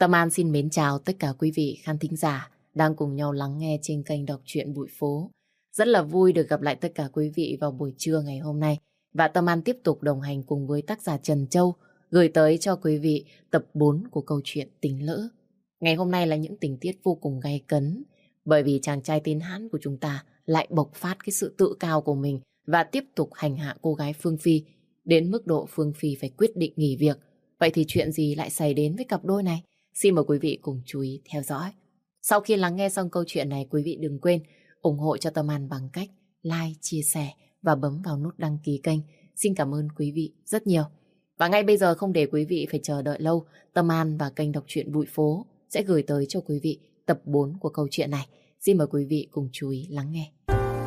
Tâm An xin mến chào tất cả quý vị khán thính giả đang cùng nhau lắng nghe trên kênh Đọc truyện Bụi Phố. Rất là vui được gặp lại tất cả quý vị vào buổi trưa ngày hôm nay. Và Tâm An tiếp tục đồng hành cùng với tác giả Trần Châu gửi tới cho quý vị tập 4 của câu chuyện Tình Lỡ. Ngày hôm nay là những tình tiết vô cùng gay cấn bởi vì chàng trai tên Hãn của chúng ta lại bộc phát cái sự tự cao của mình và tiếp tục hành hạ cô gái Phương Phi đến mức độ Phương Phi phải quyết định nghỉ việc. Vậy thì chuyện gì lại xảy đến với cặp đôi này? Xin mời quý vị cùng chú ý theo dõi. Sau khi lắng nghe xong câu chuyện này, quý vị đừng quên ủng hộ cho Tâm An bằng cách like, chia sẻ và bấm vào nút đăng ký kênh. Xin cảm ơn quý vị rất nhiều. Và ngay bây giờ không để quý vị phải chờ đợi lâu, Tâm An và kênh Đọc truyện Bụi Phố sẽ gửi tới cho quý vị tập 4 của câu chuyện này. Xin mời quý vị cùng chú ý lắng nghe.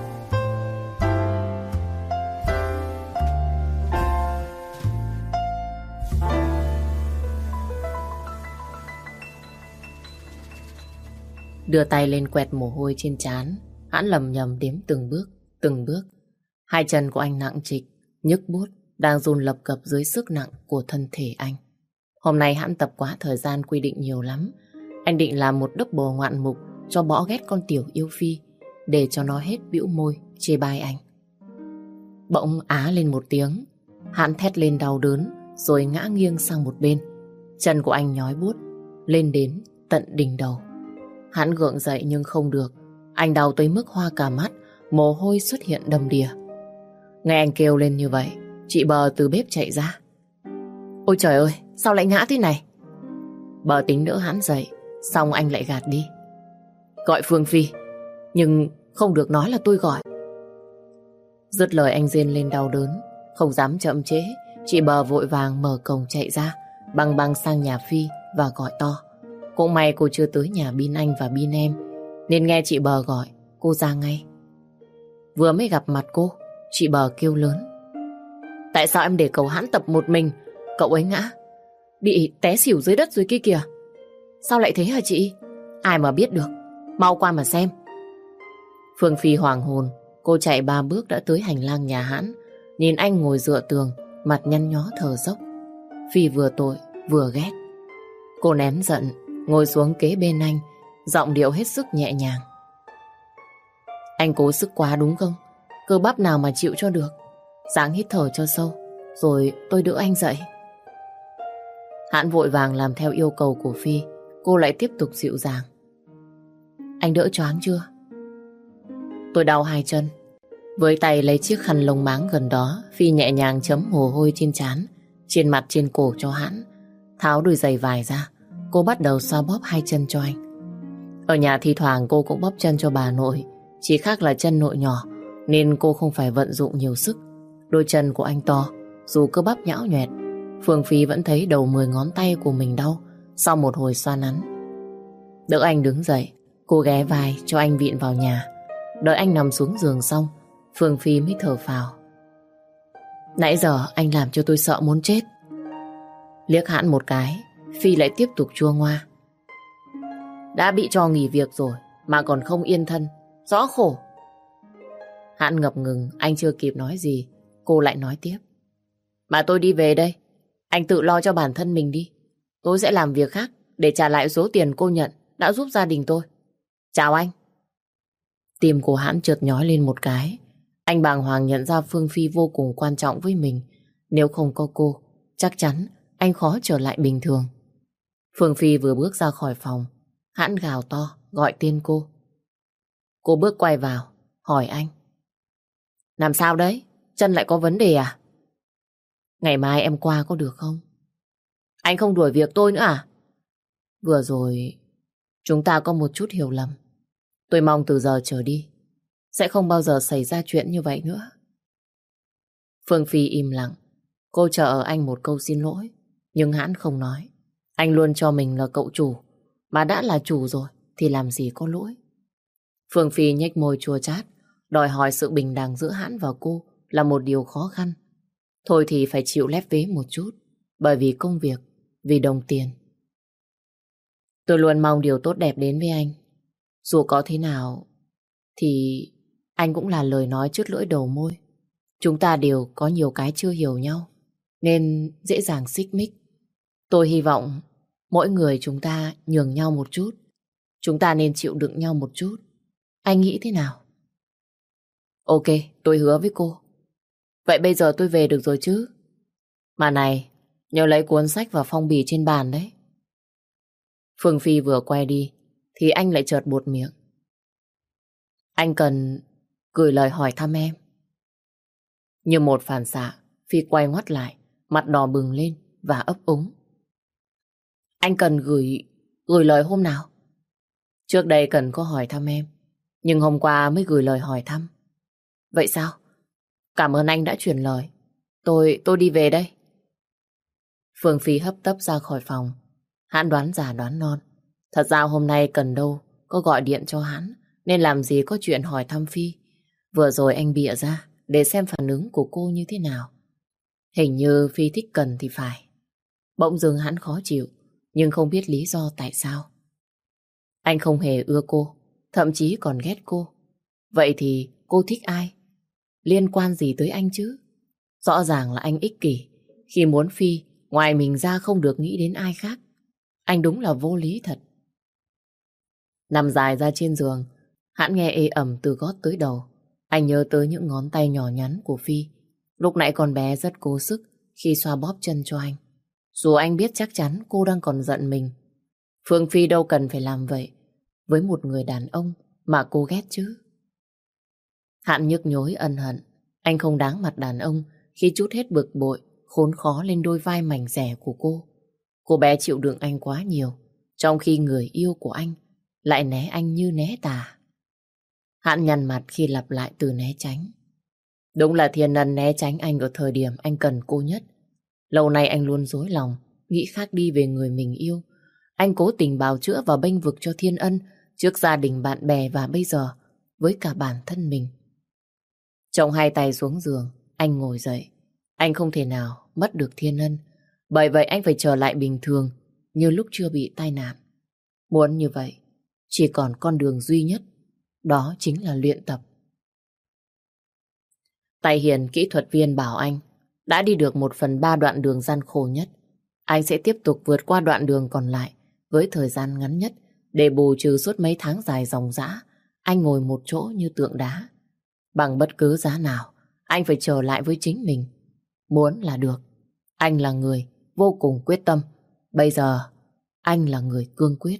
Đưa tay lên quẹt mồ hôi trên trán, Hãn lầm nhầm đếm từng bước. Hai chân của anh nặng trịch, nhức buốt, đang run lập cập dưới sức nặng của thân thể anh. Hôm nay Hãn tập quá thời gian quy định nhiều lắm. Anh định làm một double ngoạn mục cho bỏ ghét con tiểu yêu Phi, để cho nó hết bĩu môi, chê bai anh. Bỗng á lên một tiếng, Hãn thét lên đau đớn, rồi ngã nghiêng sang một bên. Chân của anh nhói buốt, lên đến tận đỉnh đầu. Hãn gượng dậy nhưng không được. Anh đau tới mức hoa cả mắt, mồ hôi xuất hiện đầm đìa. Nghe anh kêu lên như vậy, chị Bờ từ bếp chạy ra. Ôi trời ơi, sao lại ngã thế này? Bờ tính đỡ Hãn dậy, xong anh lại gạt đi. Gọi Phương Phi, nhưng không được nói là tôi gọi. Dứt lời anh rên lên đau đớn, không dám chậm trễ. Chị Bờ vội vàng mở cổng chạy ra, băng sang nhà Phi và gọi to. Cũng may cô chưa tới nhà Bin Anh và Bin em, nên nghe chị Bờ gọi, cô ra ngay. Vừa mới gặp mặt cô, chị Bờ kêu lớn. Tại sao em để cậu Hãn tập một mình? Cậu ấy ngã, bị té xỉu dưới đất rồi kia kìa. Sao lại thế hả chị? Ai mà biết được, mau qua mà xem. Phương Phi hoảng hồn, cô chạy 3 bước đã tới hành lang nhà Hãn. Nhìn anh ngồi dựa tường, mặt nhăn nhó thở dốc. Phi vừa tội vừa ghét. Cô nén giận, ngồi xuống kế bên anh, giọng điệu hết sức nhẹ nhàng. Anh cố sức quá đúng không? Cơ bắp nào mà chịu cho được. Ráng hít thở cho sâu, rồi tôi đỡ anh dậy. Hãn vội vàng làm theo yêu cầu của Phi. Cô lại tiếp tục dịu dàng. Anh đỡ choáng chưa? Tôi đau hai chân. Với tay lấy chiếc khăn lông máng gần đó, Phi nhẹ nhàng chấm mồ hôi trên trán, trên mặt trên cổ cho Hãn. Tháo đôi giày vải ra, cô bắt đầu xoa bóp hai chân cho anh. Ở nhà thi thoảng cô cũng bóp chân cho bà nội, chỉ khác là chân nội nhỏ nên cô không phải vận dụng nhiều sức. Đôi chân của anh to, dù cơ bắp nhão nhoẹt, Phương Phi vẫn thấy đầu 10 ngón tay của mình đau sau một hồi xoa nắn. Đỡ anh đứng dậy, cô ghé vai cho anh vịn vào nhà. Đợi anh nằm xuống giường xong, Phương Phi mới thở phào. Nãy giờ anh làm cho tôi sợ muốn chết. Liếc Hãn một cái, Phi lại tiếp tục chua ngoa. Đã bị cho nghỉ việc rồi mà còn không yên thân, rõ khổ. Hãn ngập ngừng, anh chưa kịp nói gì, cô lại nói tiếp. Mà tôi đi về đây, anh tự lo cho bản thân mình đi. Tôi sẽ làm việc khác để trả lại số tiền cô nhận đã giúp gia đình tôi. Chào anh. Tim của Hãn chợt nhói lên một cái. Anh bàng hoàng nhận ra Phương Phi vô cùng quan trọng với mình. Nếu không có cô, chắc chắn anh khó trở lại bình thường. Phương Phi vừa bước ra khỏi phòng, Hãn gào to gọi tên cô. Cô bước quay vào, hỏi anh. Làm sao đấy? Chân lại có vấn đề à? Ngày mai em qua có được không? Anh không đuổi việc tôi nữa à? Vừa rồi chúng ta có một chút hiểu lầm. Tôi mong từ giờ trở đi sẽ không bao giờ xảy ra chuyện như vậy nữa. Phương Phi im lặng. Cô chờ ở anh một câu xin lỗi, nhưng Hãn không nói. Anh luôn cho mình là cậu chủ, mà đã là chủ rồi thì làm gì có lỗi. Phương Phi nhếch môi chua chát, đòi hỏi sự bình đẳng giữa Hãn và cô là một điều khó khăn. Thôi thì phải chịu lép vế một chút, bởi vì công việc, vì đồng tiền. Tôi luôn mong điều tốt đẹp đến với anh. Dù có thế nào thì anh cũng là lời nói trước lưỡi đầu môi. Chúng ta đều có nhiều cái chưa hiểu nhau, nên dễ dàng xích mích. Tôi hy vọng Mỗi người chúng ta nhường nhau một chút. Chúng ta nên chịu đựng nhau một chút. Anh nghĩ thế nào? Ok, tôi hứa với cô. Vậy bây giờ tôi về được rồi chứ? Mà này, nhớ lấy cuốn sách và phong bì trên bàn đấy. Phương Phi vừa quay đi thì anh lại chợt buột miệng. Anh cần gửi lời hỏi thăm em. Như một phản xạ, Phi quay ngoắt lại, mặt đỏ bừng lên và ấp úng. Anh cần gửi lời hôm nào? Trước đây Cần có hỏi thăm em, nhưng hôm qua mới gửi lời hỏi thăm. Vậy sao? Cảm ơn anh đã truyền lời. Tôi đi về đây. Phương Phi hấp tấp ra khỏi phòng. Hắn đoán già đoán non. Thật ra hôm nay Cần đâu có gọi điện cho hắn, nên làm gì có chuyện hỏi thăm Phi. Vừa rồi anh bịa ra để xem phản ứng của cô như thế nào. Hình như Phi thích Cần thì phải. Bỗng dưng hắn khó chịu, nhưng không biết lý do tại sao. Anh không hề ưa cô, thậm chí còn ghét cô. Vậy thì cô thích ai? Liên quan gì tới anh chứ? Rõ ràng là anh ích kỷ, khi muốn Phi, ngoài mình ra không được nghĩ đến ai khác. Anh đúng là vô lý thật. Nằm dài ra trên giường, hắn nghe ê ẩm từ gót tới đầu. Anh nhớ tới những ngón tay nhỏ nhắn của Phi. Lúc nãy con bé rất cố sức khi xoa bóp chân cho anh. Dù anh biết chắc chắn cô đang còn giận mình. Phương Phi đâu cần phải làm vậy với một người đàn ông mà cô ghét chứ. Hắn nhức nhối ân hận. Anh không đáng mặt đàn ông khi trút hết bực bội, khốn khó lên đôi vai mảnh dẻ của cô. Cô bé chịu đựng anh quá nhiều, trong khi người yêu của anh lại né anh như né tà. Hắn nhăn mặt khi lặp lại từ né tránh. Đúng là Thiên Ân né tránh anh ở thời điểm anh cần cô nhất. Lâu nay anh luôn dối lòng, nghĩ khác đi về người mình yêu. Anh cố tình bào chữa và bênh vực cho Thiên Ân trước gia đình bạn bè và bây giờ với cả bản thân mình. Chồng hai tay xuống giường, anh ngồi dậy. Anh không thể nào mất được Thiên Ân. Bởi vậy anh phải trở lại bình thường như lúc chưa bị tai nạn. Muốn như vậy, chỉ còn con đường duy nhất, đó chính là luyện tập. Tài Hiền kỹ thuật viên bảo anh đã đi được 1/3 đoạn đường gian khổ nhất. Anh sẽ tiếp tục vượt qua đoạn đường còn lại với thời gian ngắn nhất để bù trừ suốt mấy tháng dài dòng dã. Anh ngồi một chỗ như tượng đá. Bằng bất cứ giá nào, anh phải trở lại với chính mình. Muốn là được. Anh là người vô cùng quyết tâm. Bây giờ, anh là người cương quyết.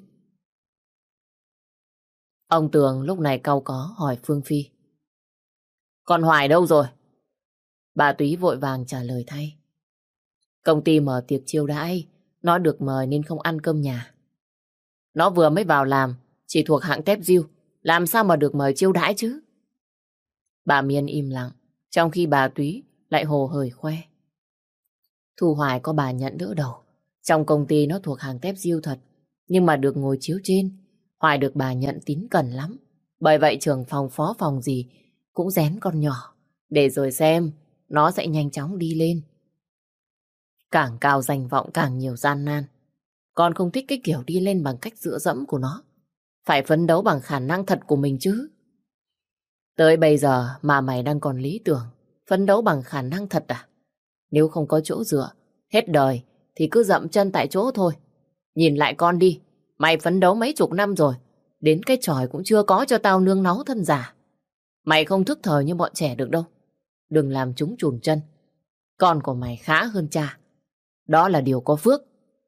Ông Tường lúc này cau có hỏi Phương Phi. Con Hoài đâu rồi? Bà Túy vội vàng trả lời thay. Công ty mở tiệc chiêu đãi, nó được mời nên không ăn cơm nhà. Nó vừa mới vào làm, chỉ thuộc hạng tép diêu, làm sao mà được mời chiêu đãi chứ? Bà Miên im lặng, trong khi bà Túy lại hồ hởi khoe. Thu Hoài có bà nhận đỡ đầu. Trong công ty nó thuộc hàng tép diêu thật, nhưng mà được ngồi chiếu trên. Hoài được bà nhận tín cẩn lắm. Bởi vậy trưởng phòng phó phòng gì cũng rén con nhỏ, để rồi xem nó sẽ nhanh chóng đi lên. Càng cao danh vọng càng nhiều gian nan. Con không thích cái kiểu đi lên bằng cách dựa dẫm của nó. Phải phấn đấu bằng khả năng thật của mình chứ. Tới bây giờ mà mày đang còn lý tưởng phấn đấu bằng khả năng thật à? Nếu không có chỗ dựa, hết đời thì cứ dậm chân tại chỗ thôi. Nhìn lại con đi, mày phấn đấu mấy chục năm rồi, đến cái chòi cũng chưa có cho tao nương náu thân giả. Mày không thức thời như bọn trẻ được đâu. Đừng làm chúng chùn chân. Con của mày khá hơn cha. Đó là điều có phước.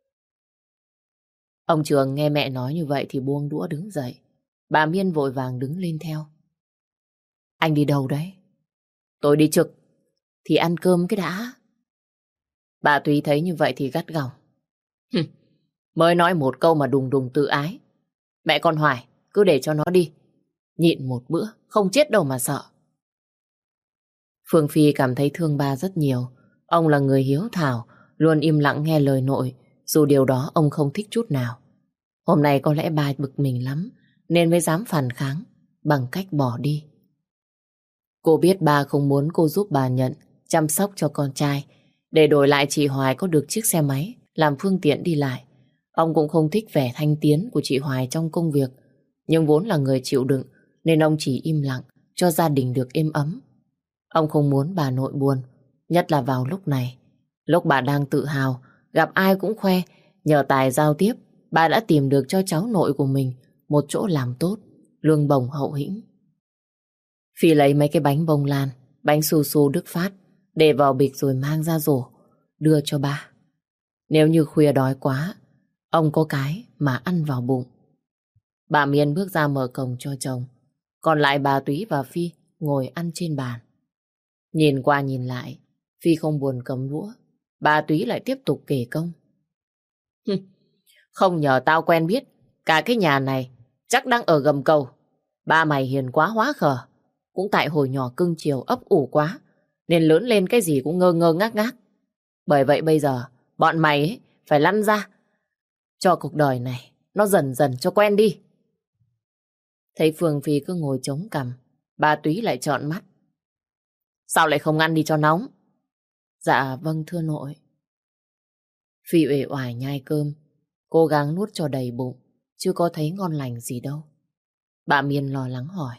Ông Trường nghe mẹ nói như vậy thì buông đũa đứng dậy. Bà Miên vội vàng đứng lên theo. Anh đi đâu đấy? Tôi đi trực. Thì ăn cơm cái đã. Bà Túy thấy như vậy thì gắt gỏng. Mới nói một câu mà đùng đùng tự ái. Mẹ con Hoài, cứ để cho nó đi. Nhịn một bữa, không chết đâu mà sợ. Phương Phi cảm thấy thương ba rất nhiều. Ông là người hiếu thảo, luôn im lặng nghe lời nội, dù điều đó ông không thích chút nào. Hôm nay có lẽ ba bực mình lắm, nên mới dám phản kháng bằng cách bỏ đi. Cô biết ba không muốn cô giúp bà Nhận chăm sóc cho con trai, để đổi lại chị Hoài có được chiếc xe máy làm phương tiện đi lại. Ông cũng không thích vẻ thanh tiến của chị Hoài trong công việc, nhưng vốn là người chịu đựng nên ông chỉ im lặng cho gia đình được êm ấm. Ông không muốn bà nội buồn, nhất là vào lúc này. Lúc bà đang tự hào, gặp ai cũng khoe nhờ tài giao tiếp, bà đã tìm được cho cháu nội của mình một chỗ làm tốt, lương bổng hậu hĩnh. Phi lấy mấy cái bánh bông lan, bánh su su Đức Phát, để vào bịch rồi mang ra rổ, đưa cho ba. Nếu như khuya đói quá, ông có cái mà ăn vào bụng. Bà Miên bước ra mở cổng cho chồng, còn lại bà Túy và Phi ngồi ăn trên bàn. Nhìn qua nhìn lại, Phi không buồn cầm đũa, bà Túy lại tiếp tục kể công. Không nhờ tao quen biết, cả cái nhà này chắc đang ở gầm cầu. Ba mày hiền quá hóa khờ, cũng tại hồi nhỏ cưng chiều ấp ủ quá, nên lớn lên cái gì cũng ngơ ngơ ngác ngác. Bởi vậy bây giờ, bọn mày ấy phải lăn ra, cho cuộc đời này nó dần dần cho quen đi. Thấy Phương Phi cứ ngồi chống cằm, bà Túy lại trợn mắt. Sao lại không ăn đi cho nóng? Dạ vâng thưa nội. Phi uể oải nhai cơm, cố gắng nuốt cho đầy bụng, chưa có thấy ngon lành gì đâu. Bà Miên lo lắng hỏi.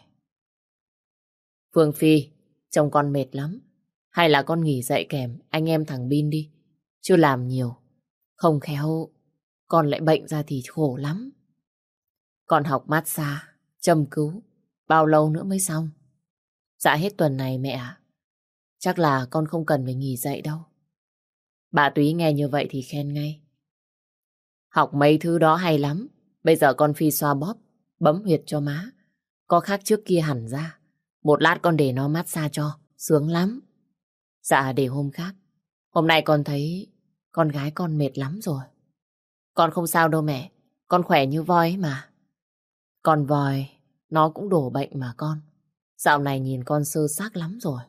Phương Phi, chồng con mệt lắm. Hay là con nghỉ dậy kèm anh em thằng Bin đi. Chưa làm nhiều. Không khéo, con lại bệnh ra thì khổ lắm. Con học massage, châm cứu. Bao lâu nữa mới xong? Dạ hết tuần này mẹ ạ. Chắc là con không cần phải nghỉ dậy đâu. Bà Túy nghe như vậy thì khen ngay. Học mấy thứ đó hay lắm. Bây giờ con Phi xoa bóp, bấm huyệt cho má. Có khác trước kia hẳn ra. Một lát con để nó massage cho, sướng lắm. Dạ để hôm khác. Hôm nay con thấy con gái con mệt lắm rồi. Con không sao đâu mẹ, con khỏe như voi ấy mà. Con voi, nó cũng đổ bệnh mà con. Dạo này nhìn con sơ xác lắm rồi.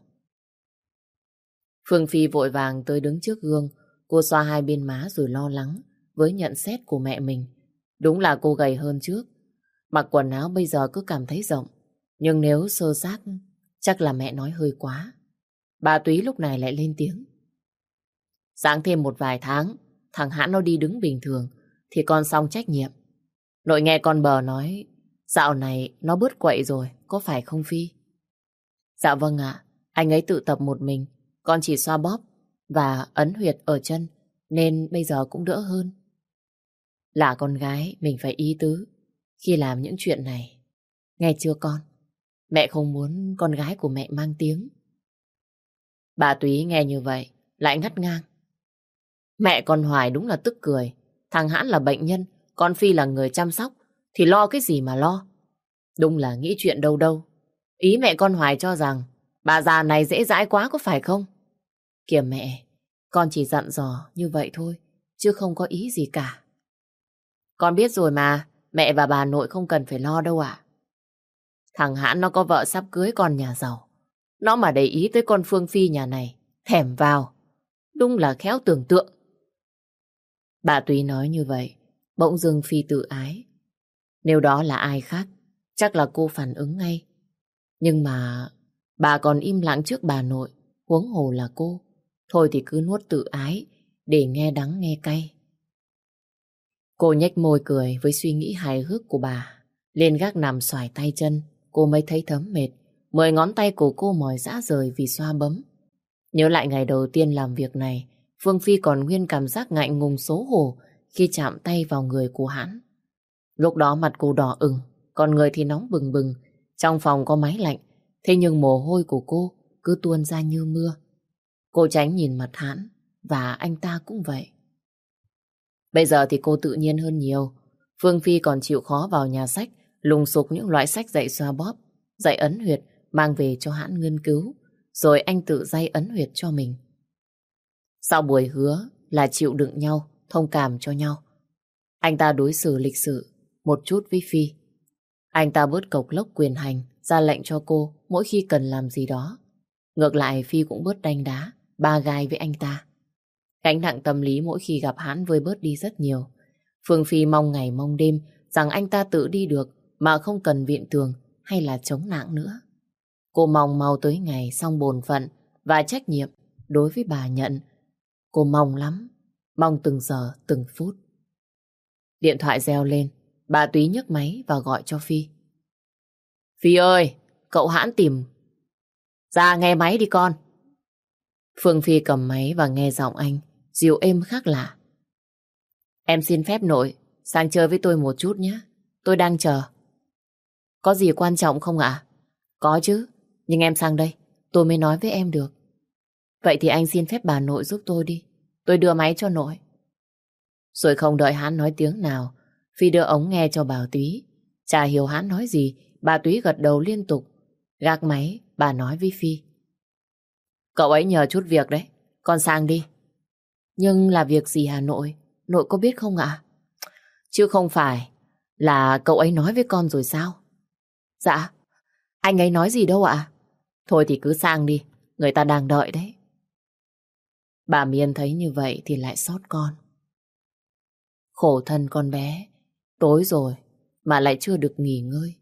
Phương Phi vội vàng tới đứng trước gương. Cô xoa hai bên má rồi lo lắng với nhận xét của mẹ mình. Đúng là cô gầy hơn trước. Mặc quần áo bây giờ cứ cảm thấy rộng. Nhưng nếu sơ xác, chắc là mẹ nói hơi quá. Bà Túy lúc này lại lên tiếng. Giáng thêm một vài tháng, thằng Hãn nó đi đứng bình thường, thì con xong trách nhiệm. Nội nghe con Bờ nói, dạo này nó bớt quậy rồi, có phải không Phi? Dạ vâng ạ, anh ấy tự tập một mình, con chỉ xoa bóp và ấn huyệt ở chân, nên bây giờ cũng đỡ hơn. Là con gái, mình phải ý tứ khi làm những chuyện này. Nghe chưa con? Mẹ không muốn con gái của mẹ mang tiếng. Bà Túy nghe như vậy, lại ngắt ngang. Mẹ con Hoài đúng là tức cười. Thằng Hãn là bệnh nhân, con Phi là người chăm sóc, thì lo cái gì mà lo. Đúng là nghĩ chuyện đâu đâu. Ý mẹ con Hoài cho rằng bà già này dễ dãi quá có phải không? Kìa mẹ, con chỉ dặn dò như vậy thôi, chứ không có ý gì cả. Con biết rồi mà, mẹ và bà nội không cần phải lo đâu ạ. Thằng Hãn nó có vợ sắp cưới con nhà giàu. Nó mà để ý tới con Phương Phi nhà này, thèm vào. Đúng là khéo tưởng tượng. Bà Túy nói như vậy, bỗng dưng Phi tự ái. Nếu đó là ai khác, chắc là cô phản ứng ngay. Nhưng mà bà còn im lặng trước bà nội, huống hồ là cô. Thôi thì cứ nuốt tự ái, để nghe đắng nghe cay. Cô nhếch môi cười với suy nghĩ hài hước của bà. Lên gác nằm xoài tay chân, cô mới thấy thấm mệt. 10 ngón tay của cô mỏi rã rời vì xoa bấm. Nhớ lại ngày đầu tiên làm việc này, Phương Phi còn nguyên cảm giác ngại ngùng xấu hổ khi chạm tay vào người của Hãn. Lúc đó mặt cô đỏ ửng, còn người thì nóng bừng bừng. Trong phòng có máy lạnh, thế nhưng mồ hôi của cô cứ tuôn ra như mưa. Cô tránh nhìn mặt Hãn, và anh ta cũng vậy. Bây giờ thì cô tự nhiên hơn nhiều. Phương Phi còn chịu khó vào nhà sách, lùng sục những loại sách dạy xoa bóp, dạy ấn huyệt, mang về cho Hãn nghiên cứu, rồi anh tự day ấn huyệt cho mình. Sau buổi hứa là chịu đựng nhau, thông cảm cho nhau, anh ta đối xử lịch sự một chút với Phi. Anh ta bớt cộc lốc quyền hành, ra lệnh cho cô mỗi khi cần làm gì đó. Ngược lại Phi cũng bớt đanh đá, ba gai với anh ta. Gánh nặng tâm lý mỗi khi gặp Hãn vơi bớt đi rất nhiều. Phương Phi mong ngày mong đêm rằng anh ta tự đi được mà không cần viện tường hay là chống nạng nữa. Cô mong mau tới ngày xong bổn phận và trách nhiệm đối với bà Nhận. Cô mong lắm, mong từng giờ từng phút. Điện thoại reo lên, bà Túy nhấc máy và gọi cho Phi. Phi ơi, cậu Hãn tìm. Ra nghe máy đi con. Phương Phi cầm máy và nghe giọng anh, dịu êm khác lạ. Em xin phép nội sang chơi với tôi một chút nhé. Tôi đang chờ. Có gì quan trọng không ạ? Có chứ, nhưng em sang đây tôi mới nói với em được. Vậy thì anh xin phép bà nội giúp tôi đi. Tôi đưa máy cho nội. Rồi không đợi hắn nói tiếng nào, Phi đưa ống nghe cho bà Túy. Chả hiểu hắn nói gì, bà Túy gật đầu liên tục. Gác máy, bà nói với Phi. Cậu ấy nhờ chút việc đấy, con sang đi. Nhưng là việc gì hả nội? Nội có biết không ạ? Chứ không phải là cậu ấy nói với con rồi sao? Dạ, anh ấy nói gì đâu ạ? Thôi thì cứ sang đi, người ta đang đợi đấy. Bà Miên thấy như vậy thì lại xót con. Khổ thân con bé, tối rồi mà lại chưa được nghỉ ngơi.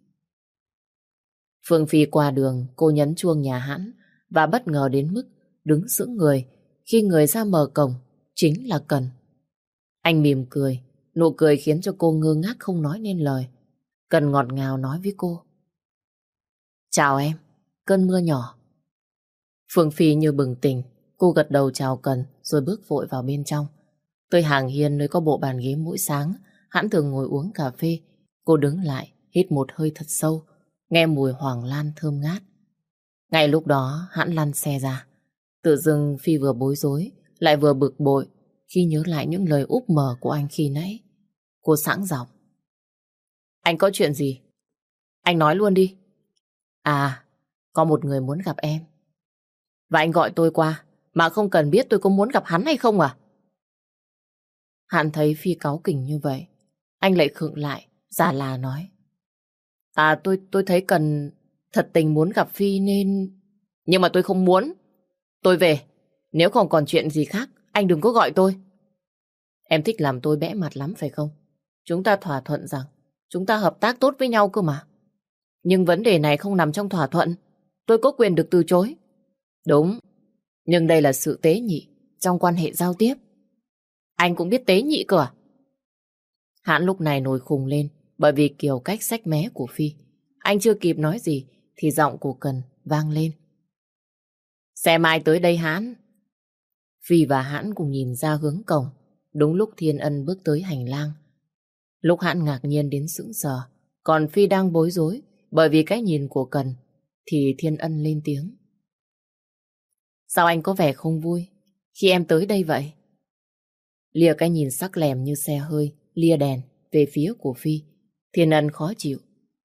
Phương Phi qua đường, cô nhấn chuông nhà hắn và bất ngờ đến mức đứng sững người khi người ra mở cổng chính là Cần. Anh mỉm cười, nụ cười khiến cho cô ngơ ngác không nói nên lời. Cần ngọt ngào nói với cô. Chào em, cơn mưa nhỏ. Phương Phi như bừng tỉnh, cô gật đầu chào Cần rồi bước vội vào bên trong. Tới hàng hiên nơi có bộ bàn ghế mỗi sáng, hắn thường ngồi uống cà phê. Cô đứng lại, hít một hơi thật sâu, nghe mùi hoàng lan thơm ngát. Ngay lúc đó, hắn lăn xe ra. Tự dưng Phi vừa bối rối, lại vừa bực bội khi nhớ lại những lời úp mở của anh khi nãy. Cô sẵn giọng. Anh có chuyện gì? Anh nói luôn đi. À, có một người muốn gặp em. Và anh gọi tôi qua, mà không cần biết tôi có muốn gặp hắn hay không à? Hắn thấy Phi cáu kỉnh như vậy, anh lại khựng lại, giả là nói. À, tôi thấy Cần thật tình muốn gặp Phi nên... Nhưng mà tôi không muốn. Tôi về. Nếu không còn chuyện gì khác, anh đừng có gọi tôi. Em thích làm tôi bẽ mặt lắm phải không? Chúng ta thỏa thuận rằng chúng ta hợp tác tốt với nhau cơ mà. Nhưng vấn đề này không nằm trong thỏa thuận. Tôi có quyền được từ chối. Đúng. Nhưng đây là sự tế nhị trong quan hệ giao tiếp. Anh cũng biết tế nhị cơ à? Hắn lúc này nổi khùng lên bởi vì kiểu cách xách mé của Phi. Anh chưa kịp nói gì thì giọng của Cần vang lên. Xem ai tới đây Hãn. Phi và Hãn cùng nhìn ra hướng cổng. Đúng lúc Thiên Ân bước tới hành lang. Lúc Hãn ngạc nhiên đến sững sờ, còn Phi đang bối rối bởi vì cái nhìn của Cần, thì Thiên Ân lên tiếng. Sao anh có vẻ không vui khi em tới đây vậy? Lìa cái nhìn sắc lẻm như xe hơi lia đèn về phía của Phi, Thiên Ân khó chịu.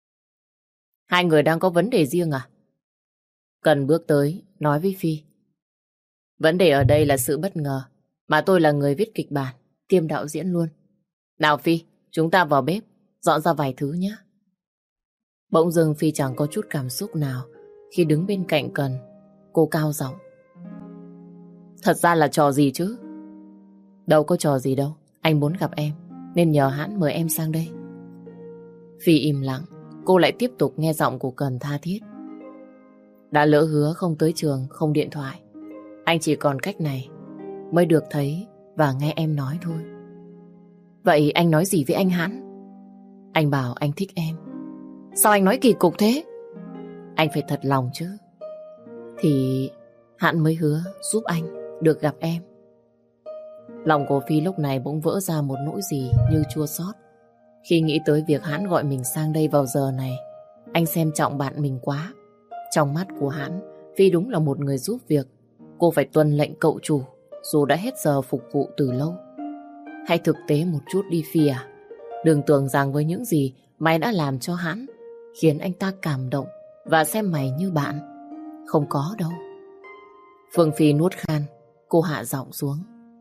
Hai người đang có vấn đề riêng à? Cần bước tới nói với Phi. Vấn đề ở đây là sự bất ngờ, mà tôi là người viết kịch bản kiêm đạo diễn luôn. Nào Phi, chúng ta vào bếp dọn ra vài thứ nhé. Bỗng dưng Phi chẳng có chút cảm xúc nào khi đứng bên cạnh Cần. Cô cao giọng. Thật ra là trò gì chứ? Đâu có trò gì đâu. Anh muốn gặp em nên nhờ Hãn mời em sang đây. Phi im lặng. Cô lại tiếp tục nghe giọng của Cần tha thiết. Đã lỡ hứa không tới trường, không điện thoại, anh chỉ còn cách này mới được thấy và nghe em nói thôi. Vậy anh nói gì với anh Hãn? Anh bảo anh thích em. Sao anh nói kỳ cục thế? Anh phải thật lòng chứ. Thì Hãn mới hứa giúp anh được gặp em. Lòng của Phi lúc này bỗng vỡ ra một nỗi gì như chua xót khi nghĩ tới việc Hãn gọi mình sang đây vào giờ này. Anh xem trọng bạn mình quá. Trong mắt của Hãn, Phi đúng là một người giúp việc. Cô phải tuân lệnh cậu chủ dù đã hết giờ phục vụ từ lâu. Hãy thực tế một chút đi Phi à. Đừng tưởng rằng với những gì mày đã làm cho Hãn khiến anh ta cảm động và xem mày như bạn. Không có đâu. Phương Phi nuốt khan. Cô hạ giọng xuống.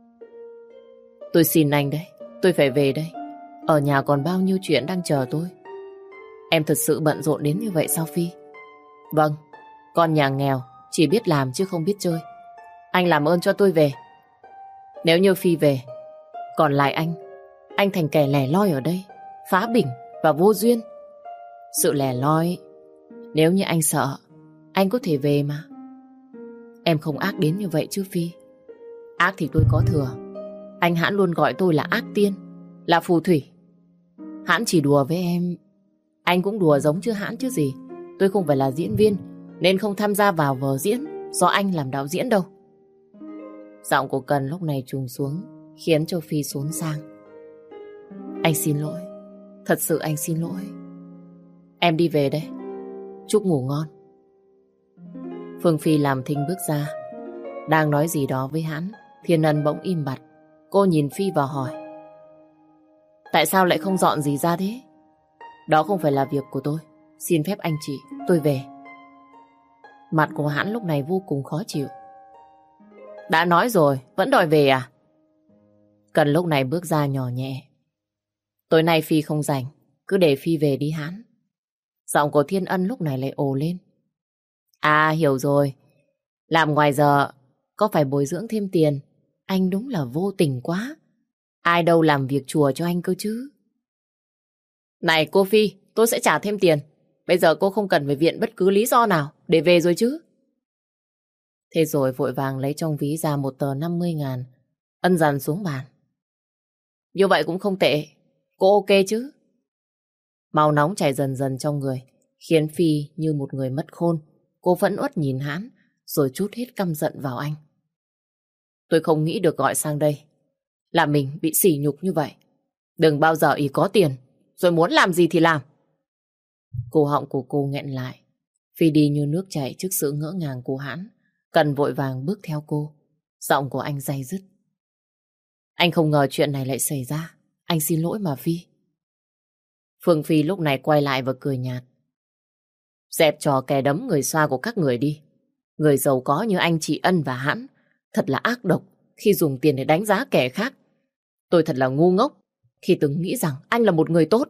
Tôi xin anh đấy. Tôi phải về đây. Ở nhà còn bao nhiêu chuyện đang chờ tôi. Em thật sự bận rộn đến như vậy sao Phi? Vâng. Con nhà nghèo chỉ biết làm chứ không biết chơi. Anh làm ơn cho tôi về. Nếu như Phi về, còn lại anh thành kẻ lẻ loi ở đây, phá bỉnh và vô duyên. Sự lẻ loi, nếu như anh sợ, anh có thể về mà. Em không ác đến như vậy chứ Phi. Ác thì tôi có thừa. Anh Hãn luôn gọi tôi là ác tiên, là phù thủy. Hãn chỉ đùa với em. Anh cũng đùa giống chứ Hãn chứ gì. Tôi không phải là diễn viên nên không tham gia vào vở diễn do anh làm đạo diễn đâu. Giọng của Cần lúc này trùng xuống khiến cho Phi xốn sang. Anh xin lỗi. Thật sự anh xin lỗi. Em đi về đây. Chúc ngủ ngon. Phương Phi làm thinh bước ra. Đang nói gì đó với hắn, Thiên Ân bỗng im bặt. Cô nhìn Phi và hỏi: tại sao lại không dọn gì ra thế? Đó không phải là việc của tôi. Xin phép anh chị, tôi về. Mặt của hắn lúc này vô cùng khó chịu. Đã nói rồi, vẫn đòi về à? Cần lúc này bước ra nhỏ nhẹ: tối nay Phi không rảnh, cứ để Phi về đi hắn. Giọng của Thiên Ân lúc này lại ồ lên: à, hiểu rồi. Làm ngoài giờ có phải bồi dưỡng thêm tiền? Anh đúng là vô tình quá. Ai đâu làm việc chùa cho anh cơ chứ. Này cô Phi, tôi sẽ trả thêm tiền. Bây giờ cô không cần phải viện bất cứ lý do nào để về rồi chứ. Thế rồi vội vàng lấy trong ví ra một tờ 50.000, ân dàn xuống bàn. Như vậy cũng không tệ. Cô ok chứ? Máu nóng chảy dần dần trong người, khiến Phi như một người mất khôn. Cô vẫn uất nhìn hắn, rồi trút hết căm giận vào anh. Tôi không nghĩ được gọi sang đây là mình bị sỉ nhục như vậy. Đừng bao giờ ý có tiền rồi muốn làm gì thì làm. Cổ họng của cô nghẹn lại. Phi đi như nước chảy trước sự ngỡ ngàng của hắn. Cần vội vàng bước theo cô. Giọng của anh day dứt: anh không ngờ chuyện này lại xảy ra. Anh xin lỗi mà Phi. Phương Phi lúc này quay lại và cười nhạt: dẹp trò kè đấm người xoa của các người đi. Người giàu có như anh chị Ân và hắn thật là ác độc khi dùng tiền để đánh giá kẻ khác. Tôi thật là ngu ngốc khi từng nghĩ rằng anh là một người tốt.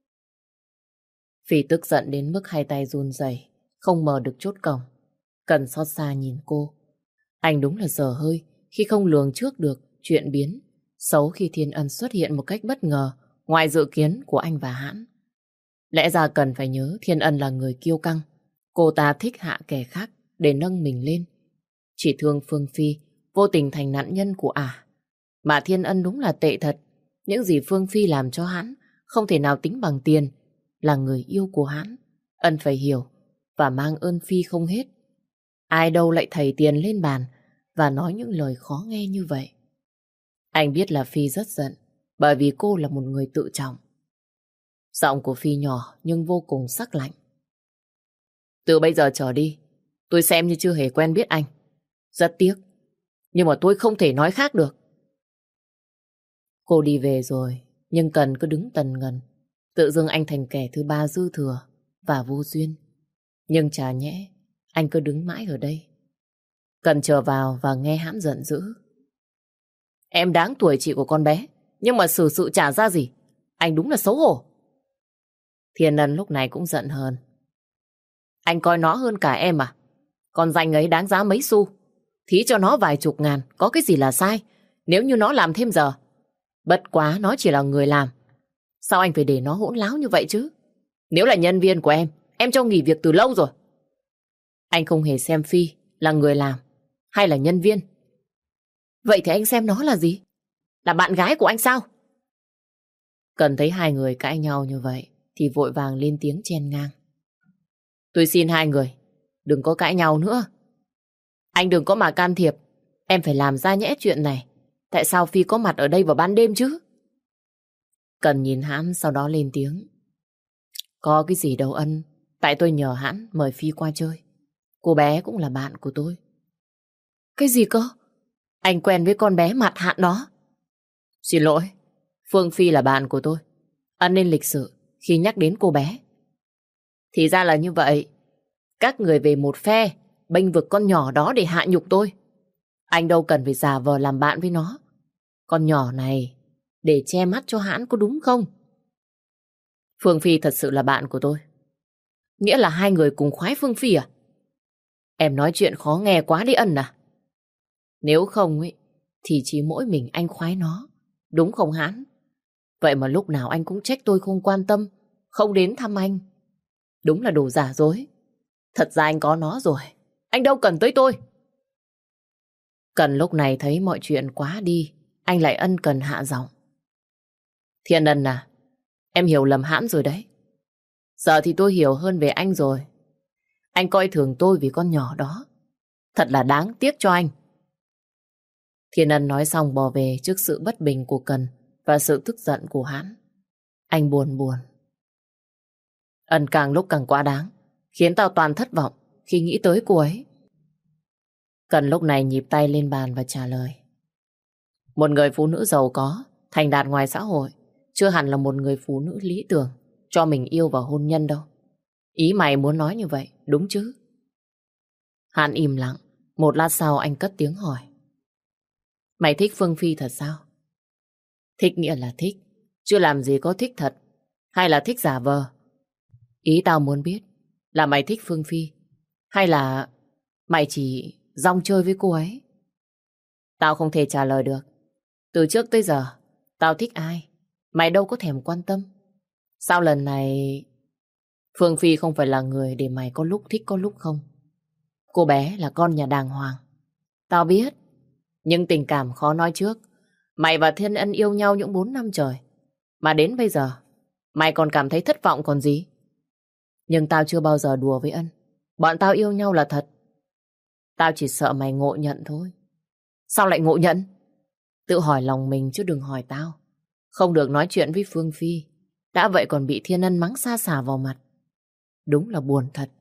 Phi tức giận đến mức hai tay run rẩy, không mở được chốt cổng. Cần xót xa nhìn cô. Anh đúng là dở hơi khi không lường trước được chuyện biến xấu khi Thiên Ân xuất hiện một cách bất ngờ ngoài dự kiến của anh và hắn. Lẽ ra cần phải nhớ Thiên Ân là người kiêu căng. Cô ta thích hạ kẻ khác để nâng mình lên. Chỉ thương Phương Phi vô tình thành nạn nhân của ả. Mà Thiên Ân đúng là tệ thật. Những gì Phương Phi làm cho hắn không thể nào tính bằng tiền. Là người yêu của hắn, Ân phải hiểu và mang ơn Phi không hết. Ai đâu lại thầy tiền lên bàn và nói những lời khó nghe như vậy. Anh biết là Phi rất giận bởi vì cô là một người tự trọng. Giọng của Phi nhỏ nhưng vô cùng sắc lạnh: từ bây giờ trở đi, tôi xem như chưa hề quen biết anh. Rất tiếc, nhưng mà tôi không thể nói khác được. Cô đi về rồi, nhưng Cần cứ đứng tần ngần. Tự dưng anh thành kẻ thứ ba dư thừa và vô duyên. Nhưng chả nhẽ anh cứ đứng mãi ở đây. Cần trở vào và nghe hắn giận dữ: em đáng tuổi chị của con bé, nhưng mà xử sự chả ra gì. Anh đúng là xấu hổ. Thiên Ân lúc này cũng giận hờn: anh coi nó hơn cả em à? Con danh ấy đáng giá mấy xu. Thí cho nó vài chục ngàn, có cái gì là sai nếu như nó làm thêm giờ. Bất quá nó chỉ là người làm. Sao anh phải để nó hỗn láo như vậy chứ? Nếu là nhân viên của em cho nghỉ việc từ lâu rồi. Anh không hề xem Phi là người làm hay là nhân viên. Vậy thì anh xem nó là gì? Là bạn gái của anh sao? Cần thấy hai người cãi nhau như vậy thì vội vàng lên tiếng chen ngang: tôi xin hai người đừng có cãi nhau nữa. Anh đừng có mà can thiệp. Em phải làm ra nhẽ chuyện này. Tại sao Phi có mặt ở đây vào ban đêm chứ? Cần nhìn hắn sau đó lên tiếng: có cái gì đâu Ân. Tại tôi nhờ hắn mời Phi qua chơi. Cô bé cũng là bạn của tôi. Cái gì cơ? Anh quen với con bé mặt hạn đó? Xin lỗi, Phương Phi là bạn của tôi. Ân nên lịch sự khi nhắc đến cô bé. Thì ra là như vậy. Các người về một phe bênh vực con nhỏ đó để hạ nhục tôi. Anh đâu cần phải giả vờ làm bạn với nó. Con nhỏ này để che mắt cho hắn có đúng không? Phương Phi thật sự là bạn của tôi. Nghĩa là hai người cùng khoái Phương Phi à? Em nói chuyện khó nghe quá đi Ân à? Nếu không ấy thì chỉ mỗi mình anh khoái nó, đúng không hắn? Vậy mà lúc nào anh cũng trách tôi không quan tâm, không đến thăm anh. Đúng là đồ giả dối. Thật ra anh có nó rồi, anh đâu cần tới tôi. Cần lúc này thấy mọi chuyện quá đi, anh lại ân cần hạ giọng: Thiên Ân à, em hiểu lầm hãn rồi đấy. Giờ thì tôi hiểu hơn về anh rồi. Anh coi thường tôi vì con nhỏ đó. Thật là đáng tiếc cho anh. Thiên Ân nói xong bò về trước sự bất bình của Cần và sự tức giận của hắn. Anh buồn buồn. Ân càng lúc càng quá đáng, khiến tao toàn thất vọng khi nghĩ tới cô ấy. Cần lúc này nhịp tay lên bàn và trả lời. Một người phụ nữ giàu có, thành đạt ngoài xã hội, chưa hẳn là một người phụ nữ lý tưởng cho mình yêu và hôn nhân đâu. Ý mày muốn nói như vậy, đúng chứ? Hắn im lặng, một lát sau anh cất tiếng hỏi. Mày thích Phương Phi thật sao? Thích nghĩa là thích, chưa làm gì có thích thật, hay là thích giả vờ? Ý tao muốn biết là mày thích Phương Phi, hay là mày chỉ dong chơi với cô ấy? Tao không thể trả lời được. Từ trước tới giờ, tao thích ai, mày đâu có thèm quan tâm. Sao lần này Phương Phi không phải là người để mày có lúc thích có lúc không? Cô bé là con nhà đàng hoàng. Tao biết, nhưng tình cảm khó nói trước. Mày và Thiên Ân yêu nhau những 4 năm trời, mà đến bây giờ, mày còn cảm thấy thất vọng còn gì? Nhưng tao chưa bao giờ đùa với Ân. Bọn tao yêu nhau là thật. Tao chỉ sợ mày ngộ nhận thôi. Sao lại ngộ nhận? Tự hỏi lòng mình chứ đừng hỏi tao. Không được nói chuyện với Phương Phi. Đã vậy còn bị Thiên Ân mắng xa xả vào mặt. Đúng là buồn thật.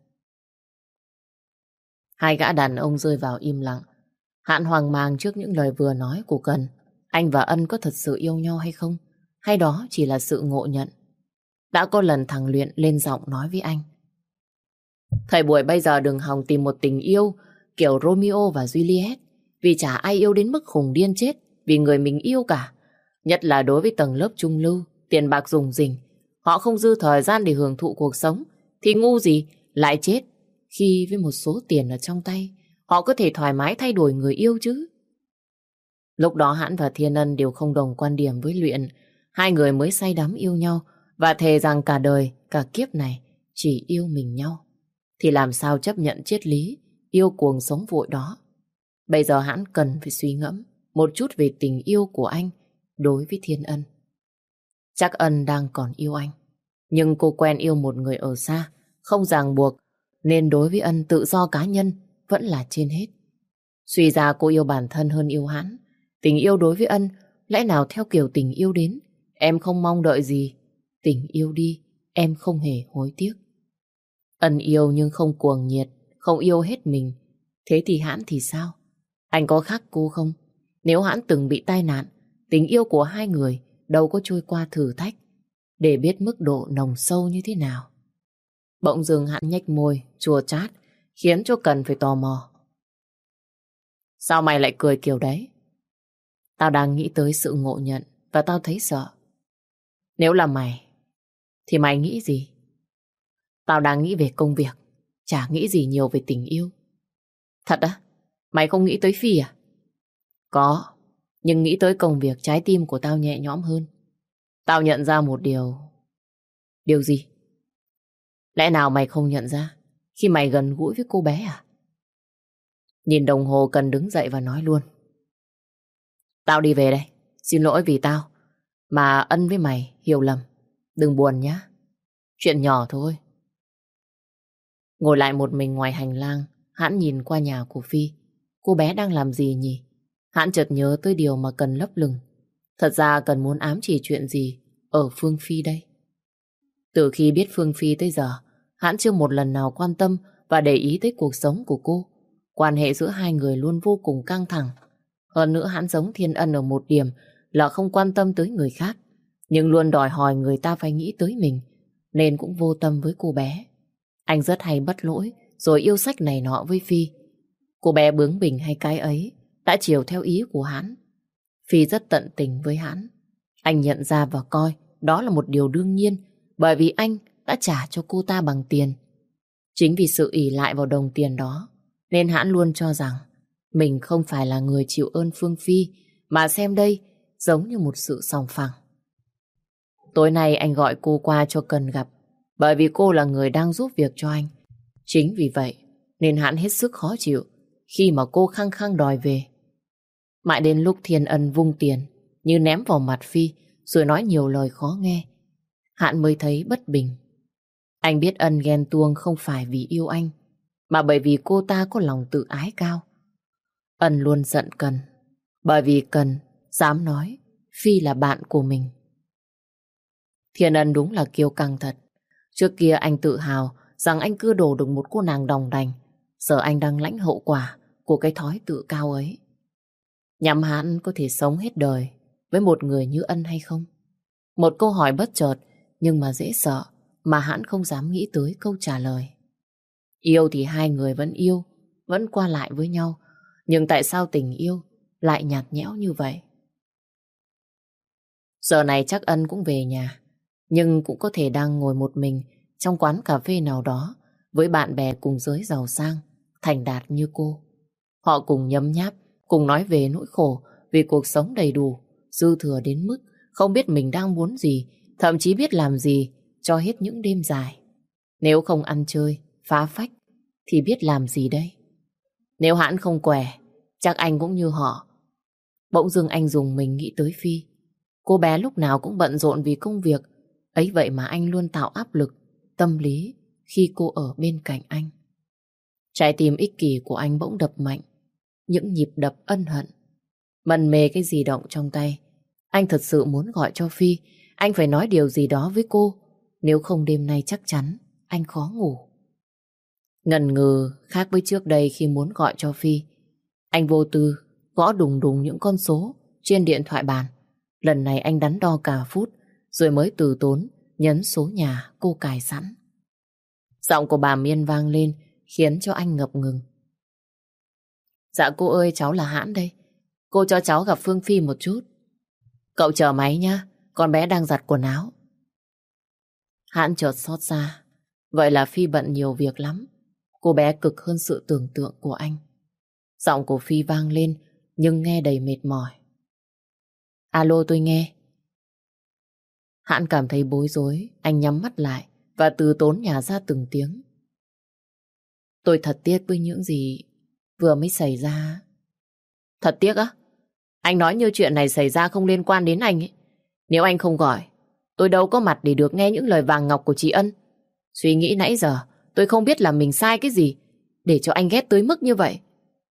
Hai gã đàn ông rơi vào im lặng. Hạn hoang mang trước những lời vừa nói của Cần. Anh và Ân có thật sự yêu nhau hay không? Hay đó chỉ là sự ngộ nhận? Đã có lần thằng Luyện lên giọng nói với anh. Thời buổi bây giờ đừng hòng tìm một tình yêu kiểu Romeo và Juliet. Vì chả ai yêu đến mức khùng điên chết vì người mình yêu cả. Nhất là đối với tầng lớp trung lưu, tiền bạc rủng rỉnh. Họ không dư thời gian để hưởng thụ cuộc sống. Thì ngu gì lại chết khi với một số tiền ở trong tay họ có thể thoải mái thay đổi người yêu chứ. Lúc đó Hãn và Thiên Ân đều không đồng quan điểm với Luyện. Hai người mới say đắm yêu nhau và thề rằng cả đời, cả kiếp này chỉ yêu mình nhau. Thì làm sao chấp nhận triết lý yêu cuồng sống vội đó. Bây giờ Hãn cần phải suy ngẫm một chút về tình yêu của anh đối với Thiên Ân. Chắc Ân đang còn yêu anh, nhưng cô quen yêu một người ở xa, không ràng buộc, nên đối với Ân tự do cá nhân vẫn là trên hết. Suy ra cô yêu bản thân hơn yêu Hãn. Tình yêu đối với Ân lẽ nào theo kiểu tình yêu đến em không mong đợi gì, tình yêu đi em không hề hối tiếc. Ân yêu nhưng không cuồng nhiệt, không yêu hết mình. Thế thì Hãn thì sao? Anh có khác cô không? Nếu Hãn từng bị tai nạn, tình yêu của hai người đâu có trôi qua thử thách để biết mức độ nồng sâu như thế nào. Bỗng dưng Hãn nhếch môi, chua chát, khiến cho Cần phải tò mò. Sao mày lại cười kiểu đấy? Tao đang nghĩ tới sự ngộ nhận và tao thấy sợ. Nếu là mày, thì mày nghĩ gì? Tao đang nghĩ về công việc, chả nghĩ gì nhiều về tình yêu. Thật á? Mày không nghĩ tới Phi à? Có, nhưng nghĩ tới công việc trái tim của tao nhẹ nhõm hơn. Tao nhận ra một điều. Điều gì? Lẽ nào mày không nhận ra khi mày gần gũi với cô bé à? Nhìn đồng hồ Cần đứng dậy và nói luôn. Tao đi về đây. Xin lỗi vì tao mà Ân với mày hiểu lầm. Đừng buồn nhá. Chuyện nhỏ thôi. Ngồi lại một mình ngoài hành lang, Hãn nhìn qua nhà của Phi. Cô bé đang làm gì nhỉ? Hãn chợt nhớ tới điều mà Cần lấp lửng. Thật ra Cần muốn ám chỉ chuyện gì ở Phương Phi đây? Từ khi biết Phương Phi tới giờ, Hãn chưa một lần nào quan tâm và để ý tới cuộc sống của cô. Quan hệ giữa hai người luôn vô cùng căng thẳng. Hơn nữa Hãn giống Thiên Ân ở một điểm là không quan tâm tới người khác, nhưng luôn đòi hỏi người ta phải nghĩ tới mình, nên cũng vô tâm với cô bé. Anh rất hay bất lỗi, rồi yêu sách này nọ với Phi. Cô bé bướng bỉnh hay cái ấy đã chiều theo ý của Hãn. Phi rất tận tình với Hãn. Anh nhận ra và coi đó là một điều đương nhiên, bởi vì anh đã trả cho cô ta bằng tiền. Chính vì sự ỷ lại vào đồng tiền đó, nên Hãn luôn cho rằng mình không phải là người chịu ơn Phương Phi, mà xem đây giống như một sự sòng phẳng. Tối nay anh gọi cô qua cho Cần gặp, bởi vì cô là người đang giúp việc cho anh. Chính vì vậy nên Hãn hết sức khó chịu khi mà cô khăng khăng đòi về. Mãi đến lúc Thiên Ân vung tiền như ném vào mặt Phi, rồi nói nhiều lời khó nghe, Hãn mới thấy bất bình. Anh biết Ân ghen tuông không phải vì yêu anh, mà bởi vì cô ta có lòng tự ái cao. Ân luôn giận Cần, bởi vì Cần dám nói Phi là bạn của mình. Thiên Ân đúng là kiêu căng thật. Trước kia anh tự hào rằng anh cưa đổ được một cô nàng đòng đành. Giờ anh đang lãnh hậu quả của cái thói tự cao ấy. Nhắm hắn có thể sống hết đời với một người như Ân hay không? Một câu hỏi bất chợt nhưng mà dễ sợ, mà hắn không dám nghĩ tới câu trả lời. Yêu thì hai người vẫn yêu, vẫn qua lại với nhau. Nhưng tại sao tình yêu lại nhạt nhẽo như vậy? Giờ này chắc Ân cũng về nhà, nhưng cũng có thể đang ngồi một mình trong quán cà phê nào đó với bạn bè cùng giới giàu sang, thành đạt như cô. Họ cùng nhấm nháp, cùng nói về nỗi khổ vì cuộc sống đầy đủ, dư thừa đến mức không biết mình đang muốn gì, thậm chí biết làm gì cho hết những đêm dài. Nếu không ăn chơi, phá phách, thì biết làm gì đây? Nếu hắn không què, chắc anh cũng như họ. Bỗng dưng anh dùng mình nghĩ tới Phi. Cô bé lúc nào cũng bận rộn vì công việc, ấy vậy mà anh luôn tạo áp lực, tâm lý khi cô ở bên cạnh anh. Trái tim ích kỷ của anh bỗng đập mạnh, những nhịp đập ân hận. Mân mê cái di động trong tay. Anh thật sự muốn gọi cho Phi. Anh phải nói điều gì đó với cô. Nếu không đêm nay chắc chắn anh khó ngủ. Ngần ngừ khác với trước đây khi muốn gọi cho Phi. Anh vô tư gõ đùng đùng những con số trên điện thoại bàn. Lần này anh đắn đo cả phút rồi mới từ tốn nhấn số nhà cô cài sẵn. Giọng của bà Miên vang lên khiến cho anh ngập ngừng. Dạ cô ơi, cháu là Hãn đây. Cô cho cháu gặp Phương Phi một chút. Cậu chờ máy nhá, con bé đang giặt quần áo. Hãn chợt xót xa. Vậy là Phi bận nhiều việc lắm. Cô bé cực hơn sự tưởng tượng của anh. Giọng của Phi vang lên nhưng nghe đầy mệt mỏi. Alo, tôi nghe. Hãn cảm thấy bối rối. Anh nhắm mắt lại và từ tốn nhả ra từng tiếng. Tôi thật tiếc với những gì vừa mới xảy ra. Thật tiếc á? Anh nói như chuyện này xảy ra không liên quan đến anh ấy. Nếu anh không gọi, tôi đâu có mặt để được nghe những lời vàng ngọc của chị Ân. Suy nghĩ nãy giờ, tôi không biết là mình sai cái gì để cho anh ghét tới mức như vậy.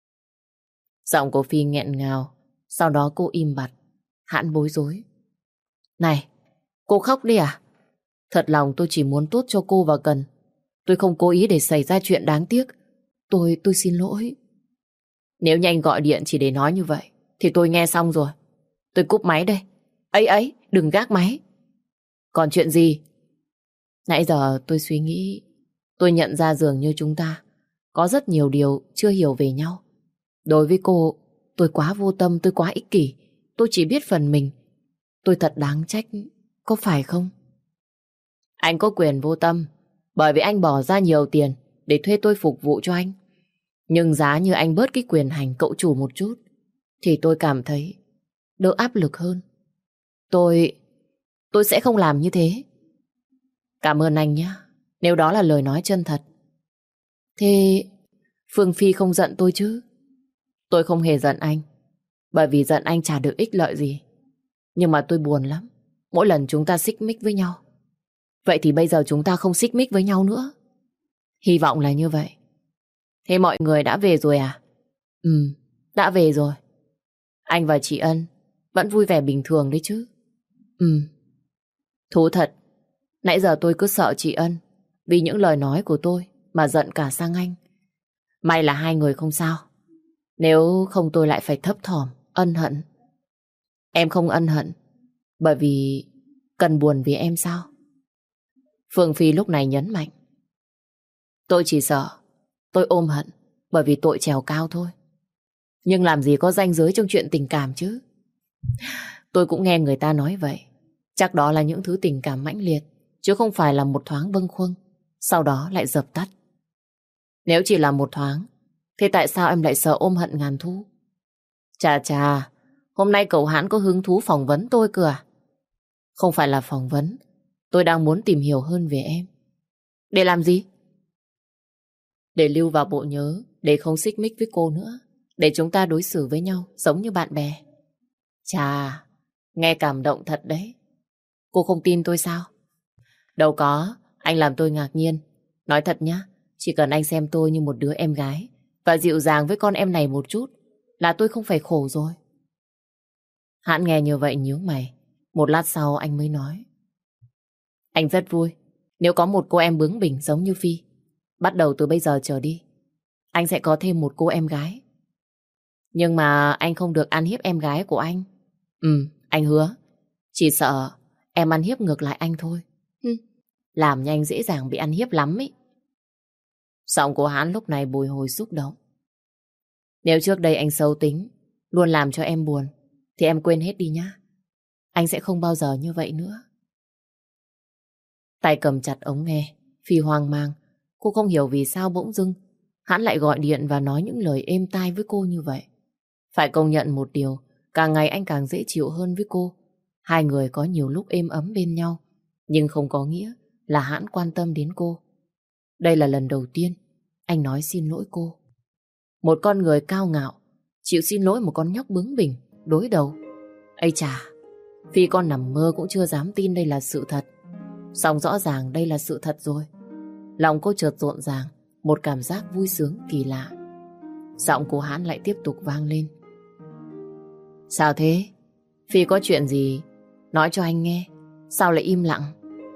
Giọng của Phi nghẹn ngào, sau đó cô im bặt. Hãn bối rối. Này, cô khóc đi à? Thật lòng tôi chỉ muốn tốt cho cô và Cần. Tôi không cố ý để xảy ra chuyện đáng tiếc. Tôi xin lỗi. Nếu như anh gọi điện chỉ để nói như vậy thì tôi nghe xong rồi. Tôi cúp máy đây. Ấy, đừng gác máy. Còn chuyện gì? Nãy giờ tôi suy nghĩ, tôi nhận ra dường như chúng ta có rất nhiều điều chưa hiểu về nhau. Đối với cô, tôi quá vô tâm, tôi quá ích kỷ. Tôi chỉ biết phần mình. Tôi thật đáng trách, có phải không? Anh có quyền vô tâm, bởi vì anh bỏ ra nhiều tiền để thuê tôi phục vụ cho anh. Nhưng giá như anh bớt cái quyền hành cậu chủ một chút, thì tôi cảm thấy đỡ áp lực hơn. Tôi sẽ không làm như thế. Cảm ơn anh nhé, nếu đó là lời nói chân thật. Thế Phương Phi không giận tôi chứ? Tôi không hề giận anh, bởi vì giận anh chả được ích lợi gì. Nhưng mà tôi buồn lắm mỗi lần chúng ta xích mích với nhau. Vậy thì bây giờ chúng ta không xích mích với nhau nữa. Hy vọng là như vậy. Thế mọi người đã về rồi à? Ừ, đã về rồi. Anh và chị Ân vẫn vui vẻ bình thường đấy chứ? Ừ. Thú thật, nãy giờ tôi cứ sợ chị Ân vì những lời nói của tôi mà giận cả sang anh. May là hai người không sao. Nếu không tôi lại phải thấp thỏm, ân hận. Em không ân hận bởi vì Cần buồn vì em sao? Phương Phi lúc này nhấn mạnh. Tôi chỉ sợ tôi ôm hận bởi vì tội trèo cao thôi. Nhưng làm gì có ranh giới trong chuyện tình cảm chứ? Tôi cũng nghe người ta nói vậy. Chắc đó là những thứ tình cảm mãnh liệt, chứ không phải là một thoáng bâng khuâng sau đó lại dập tắt. Nếu chỉ là một thoáng, thế tại sao em lại sợ ôm hận ngàn thu? Chà, hôm nay cậu Hãn có hứng thú phỏng vấn tôi cơ à? Không phải là phỏng vấn, tôi đang muốn tìm hiểu hơn về em. Để làm gì? Để lưu vào bộ nhớ, để không xích mích với cô nữa, để chúng ta đối xử với nhau giống như bạn bè. Chà, nghe cảm động thật đấy. Cô không tin tôi sao? Đâu có, anh làm tôi ngạc nhiên. Nói thật nhá, chỉ cần anh xem tôi như một đứa em gái và dịu dàng với con em này một chút là tôi không phải khổ rồi. Hãn nghe như vậy nhướng mày. Một lát sau anh mới nói. Anh rất vui nếu có một cô em bướng bỉnh giống như Phi. Bắt đầu từ bây giờ trở đi, anh sẽ có thêm một cô em gái. Nhưng mà anh không được ăn hiếp em gái của anh. Anh hứa. Chỉ sợ em ăn hiếp ngược lại anh thôi. Làm nhanh dễ dàng bị ăn hiếp lắm ý. Giọng của hắn lúc này bồi hồi xúc động. Nếu trước đây anh xấu tính, luôn làm cho em buồn, thì em quên hết đi nhá. Anh sẽ không bao giờ như vậy nữa. Tay cầm chặt ống nghe, Phi hoang mang. Cô không hiểu vì sao bỗng dưng hắn lại gọi điện và nói những lời êm tai với cô như vậy. Phải công nhận một điều, càng ngày anh càng dễ chịu hơn với cô. Hai người có nhiều lúc êm ấm bên nhau, nhưng không có nghĩa là hắn quan tâm đến cô. Đây là lần đầu tiên anh nói xin lỗi cô. Một con người cao ngạo chịu xin lỗi một con nhóc bướng bỉnh đối đầu. Ây chà, Phi con nằm mơ cũng chưa dám tin đây là sự thật. Song rõ ràng đây là sự thật rồi. Lòng cô chợt rộn ràng, một cảm giác vui sướng kỳ lạ. Giọng của hắn lại tiếp tục vang lên. Sao thế? Phi có chuyện gì? Nói cho anh nghe. Sao lại im lặng?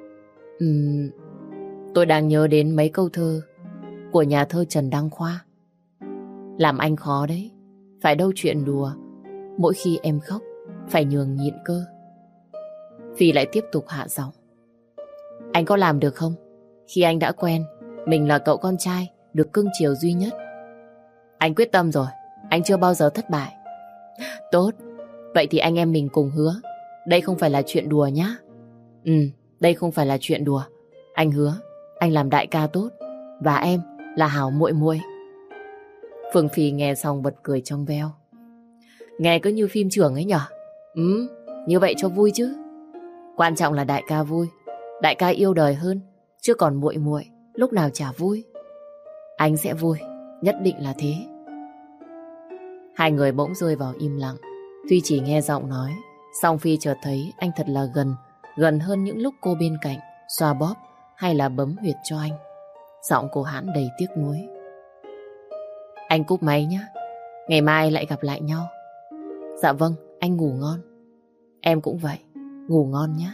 Tôi đang nhớ đến mấy câu thơ của nhà thơ Trần Đăng Khoa. Làm anh khó đấy. Phải đâu chuyện đùa. Mỗi khi em khóc phải nhường nhịn cơ. Phi lại tiếp tục hạ giọng. Anh có làm được không? Khi anh đã quen mình là cậu con trai được cưng chiều duy nhất. Anh quyết tâm rồi. Anh chưa bao giờ thất bại. Tốt. Vậy thì anh em mình cùng hứa. Đây không phải là chuyện đùa nhá. Đây không phải là chuyện đùa. Anh hứa anh làm đại ca tốt, và em là Hảo muội muội. Phương Phi nghe xong bật cười trong veo. Nghe cứ như phim trưởng ấy nhở? Như vậy cho vui chứ. Quan trọng là đại ca vui. Đại ca yêu đời hơn, chứ còn muội muội lúc nào chả vui. Anh sẽ vui, nhất định là thế. Hai người bỗng rơi vào im lặng. Tuy chỉ nghe giọng nói, song Phi chợt thấy anh thật là gần hơn những lúc cô bên cạnh xoa bóp hay là bấm huyệt cho anh. Giọng của hắn đầy tiếc nuối. Anh cúp máy nhé, ngày mai lại gặp lại nhau. Dạ vâng, anh ngủ ngon. Em cũng vậy, ngủ ngon nhé.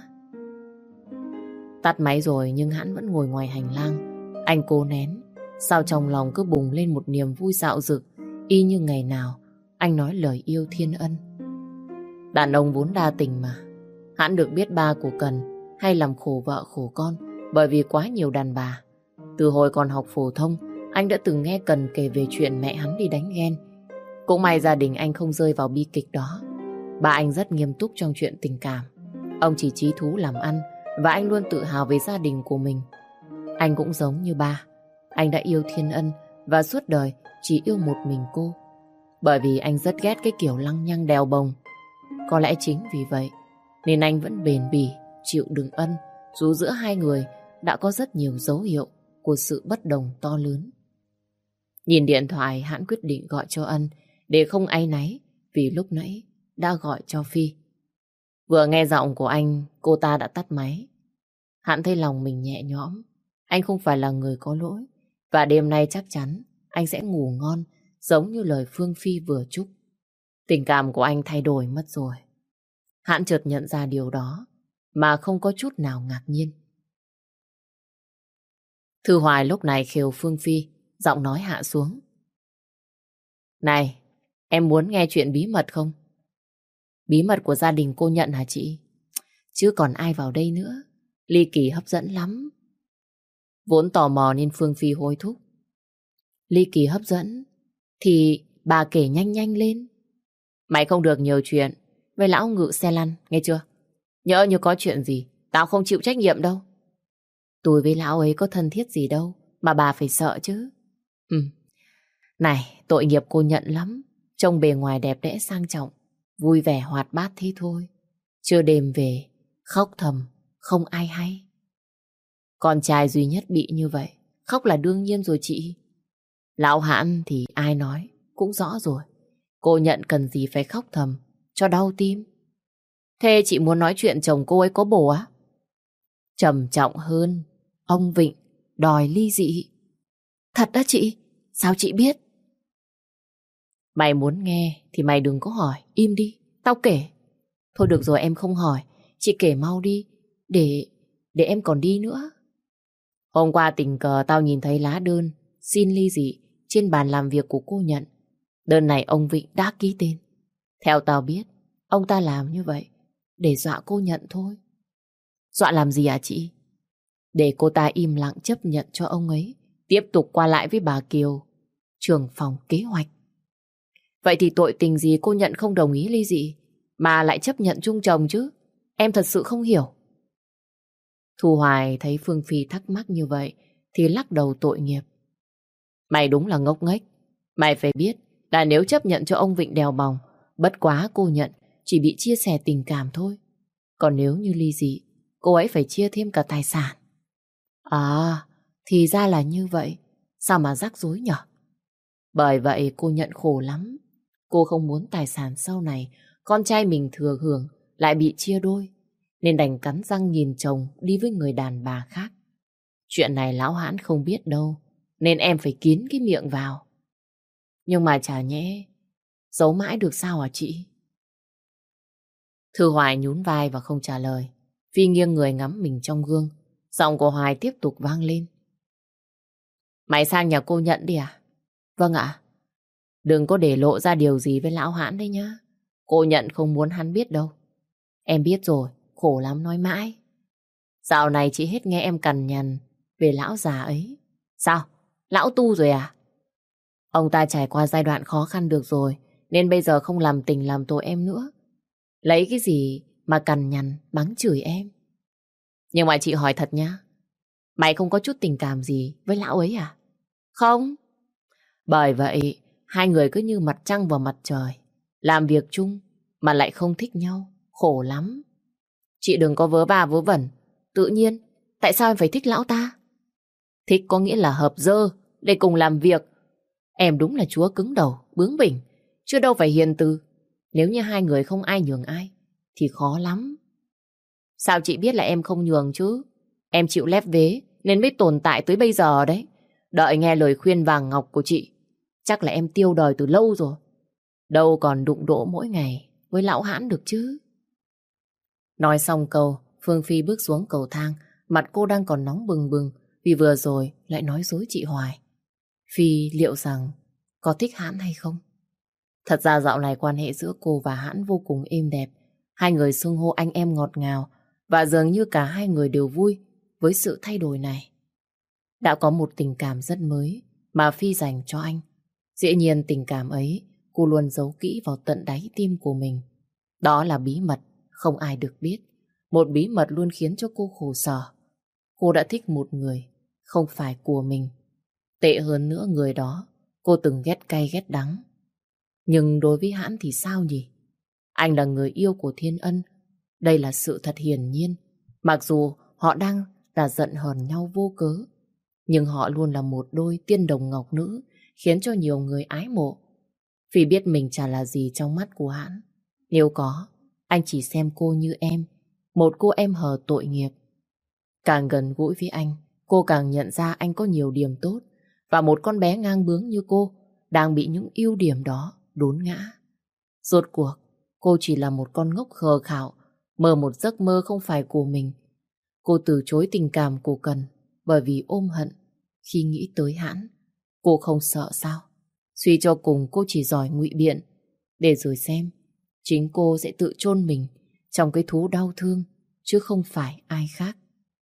Tắt máy rồi nhưng hắn vẫn ngồi ngoài hành lang. Anh cố nén, sao trong lòng cứ bùng lên một niềm vui dạo dực, y như ngày nào anh nói lời yêu thiên ân. Đàn ông vốn đa tình mà. Hắn được biết ba của Cần hay làm khổ vợ khổ con bởi vì quá nhiều đàn bà. Từ hồi còn học phổ thông, anh đã từng nghe Cần kể về chuyện mẹ hắn đi đánh ghen. Cũng may gia đình anh không rơi vào bi kịch đó. Ba anh rất nghiêm túc trong chuyện tình cảm. Ông chỉ chí thú làm ăn và anh luôn tự hào về gia đình của mình. Anh cũng giống như ba. Anh đã yêu Thiên Ân và suốt đời chỉ yêu một mình cô. Bởi vì anh rất ghét cái kiểu lăng nhăng đèo bồng. Có lẽ chính vì vậy nên anh vẫn bền bỉ chịu đựng Ân, dù giữa hai người đã có rất nhiều dấu hiệu của sự bất đồng to lớn. Nhìn điện thoại, hắn quyết định gọi cho Ân để không áy náy vì lúc nãy đã gọi cho Phi. Vừa nghe giọng của anh, cô ta đã tắt máy. Hắn thấy lòng mình nhẹ nhõm. Anh không phải là người có lỗi, và đêm nay chắc chắn anh sẽ ngủ ngon giống như lời Phương Phi vừa chúc. Tình cảm của anh thay đổi mất rồi. Hắn chợt nhận ra điều đó mà không có chút nào ngạc nhiên. Thư Hoài lúc này khều Phương Phi, giọng nói hạ xuống. Này, em muốn nghe chuyện bí mật không? Bí mật của gia đình cô Nhận hả chị? Chứ còn ai vào đây nữa. Ly Kỳ hấp dẫn lắm. Vốn tò mò nên Phương Phi hối thúc. Ly Kỳ hấp dẫn thì bà kể nhanh nhanh lên. Mày không được nhiều chuyện với lão ngự xe lăn, nghe chưa? Nhỡ như có chuyện gì, tao không chịu trách nhiệm đâu. Tôi với lão ấy có thân thiết gì đâu mà bà phải sợ chứ. Này, tội nghiệp cô Nhận lắm. Trông bề ngoài đẹp đẽ sang trọng, vui vẻ hoạt bát thế thôi. Chưa đêm về, khóc thầm, không ai hay. Con trai duy nhất bị như vậy, khóc là đương nhiên rồi chị. Lão Hãn thì ai nói, cũng rõ rồi. Cô Nhận cần gì phải khóc thầm, cho đau tim. Thế chị muốn nói chuyện chồng cô ấy có bồ á? Trầm trọng hơn, ông Vịnh đòi ly dị. Thật đó chị? Sao chị biết? Mày muốn nghe thì mày đừng có hỏi, im đi, tao kể. Thôi được rồi em không hỏi, chị kể mau đi, để em còn đi nữa. Hôm qua tình cờ tao nhìn thấy lá đơn xin ly dị trên bàn làm việc của cô Nhận. Đơn này ông Vịnh đã ký tên. Theo tao biết, ông ta làm như vậy để dọa cô Nhận thôi. Dọa làm gì à chị? Để cô ta im lặng chấp nhận cho ông ấy tiếp tục qua lại với bà Kiều, trưởng phòng kế hoạch. Vậy thì tội tình gì cô Nhận không đồng ý ly dị mà lại chấp nhận chung chồng chứ? Em thật sự không hiểu. Thu Hoài thấy Phương Phi thắc mắc như vậy thì lắc đầu tội nghiệp. Mày đúng là ngốc nghếch. Mày phải biết là nếu chấp nhận cho ông Vịnh đèo bòng, bất quá cô Nhận chỉ bị chia sẻ tình cảm thôi. Còn nếu như ly dị, cô ấy phải chia thêm cả tài sản. À, thì ra là như vậy. Sao mà rắc rối nhở? Bởi vậy cô Nhận khổ lắm. Cô không muốn tài sản sau này con trai mình thừa hưởng lại bị chia đôi, nên đành cắn răng nhìn chồng đi với người đàn bà khác. Chuyện này lão Hãn không biết đâu, nên em phải kín cái miệng vào. Nhưng mà chả nhẽ giấu mãi được sao hả chị? Thư Hoài nhún vai và không trả lời. Phi nghiêng người ngắm mình trong gương. Giọng của Hoài tiếp tục vang lên. Mày sang nhà cô Nhận đi à? Vâng ạ. Đừng có để lộ ra điều gì với lão Hãn đấy nhá. Cô Nhận không muốn hắn biết đâu. Em biết rồi, khổ lắm nói mãi. Dạo này chị hết nghe em cằn nhằn về lão già ấy. Sao? Lão tu rồi à? Ông ta trải qua giai đoạn khó khăn được rồi, nên bây giờ không làm tình làm tội em nữa. Lấy cái gì mà cằn nhằn mắng chửi em? Nhưng mà chị hỏi thật nhá, mày không có chút tình cảm gì với lão ấy à? Không. Bởi vậy, hai người cứ như mặt trăng vào mặt trời, làm việc chung mà lại không thích nhau, khổ lắm. Chị đừng có vớ va vớ vẩn. Tự nhiên, tại sao em phải thích lão ta? Thích có nghĩa là hợp dơ để cùng làm việc. Em đúng là chúa cứng đầu, bướng bỉnh, chứ đâu phải hiền từ. Nếu như hai người không ai nhường ai thì khó lắm. Sao chị biết là em không nhường chứ? Em chịu lép vế nên mới tồn tại tới bây giờ đấy. Đợi nghe lời khuyên vàng ngọc của chị, chắc là em tiêu đời từ lâu rồi. Đâu còn đụng độ mỗi ngày với lão Hãn được chứ. Nói xong câu, Phương Phi bước xuống cầu thang. Mặt cô đang còn nóng bừng bừng vì vừa rồi lại nói dối chị Hoài. Phi liệu rằng có thích Hãn hay không? Thật ra dạo này quan hệ giữa cô và Hãn vô cùng êm đẹp. Hai người xưng hô anh em ngọt ngào và dường như cả hai người đều vui với sự thay đổi này. Đã có một tình cảm rất mới mà Phi dành cho anh. Dĩ nhiên tình cảm ấy cô luôn giấu kỹ vào tận đáy tim của mình. Đó là bí mật không ai được biết. Một bí mật luôn khiến cho cô khổ sở. Cô đã thích một người không phải của mình. Tệ hơn nữa, người đó cô từng ghét cay ghét đắng. Nhưng đối với Hãn thì sao nhỉ? Anh là người yêu của Thiên Ân. Đây là sự thật hiển nhiên. Mặc dù họ đang là giận hờn nhau vô cớ, nhưng họ luôn là một đôi tiên đồng ngọc nữ, khiến cho nhiều người ái mộ. Vì biết mình chả là gì trong mắt của Hãn. Nếu có, anh chỉ xem cô như em, một cô em hờ tội nghiệp. Càng gần gũi với anh, cô càng nhận ra anh có nhiều điểm tốt, và một con bé ngang bướng như cô đang bị những ưu điểm đó đốn ngã. Rốt cuộc, cô chỉ là một con ngốc khờ khạo, mơ một giấc mơ không phải của mình. Cô từ chối tình cảm của Cần bởi vì ôm hận khi nghĩ tới Hãn. Cô không sợ sao? Suy cho cùng cô chỉ giỏi ngụy biện, để rồi xem chính cô sẽ tự chôn mình trong cái thú đau thương, chứ không phải ai khác.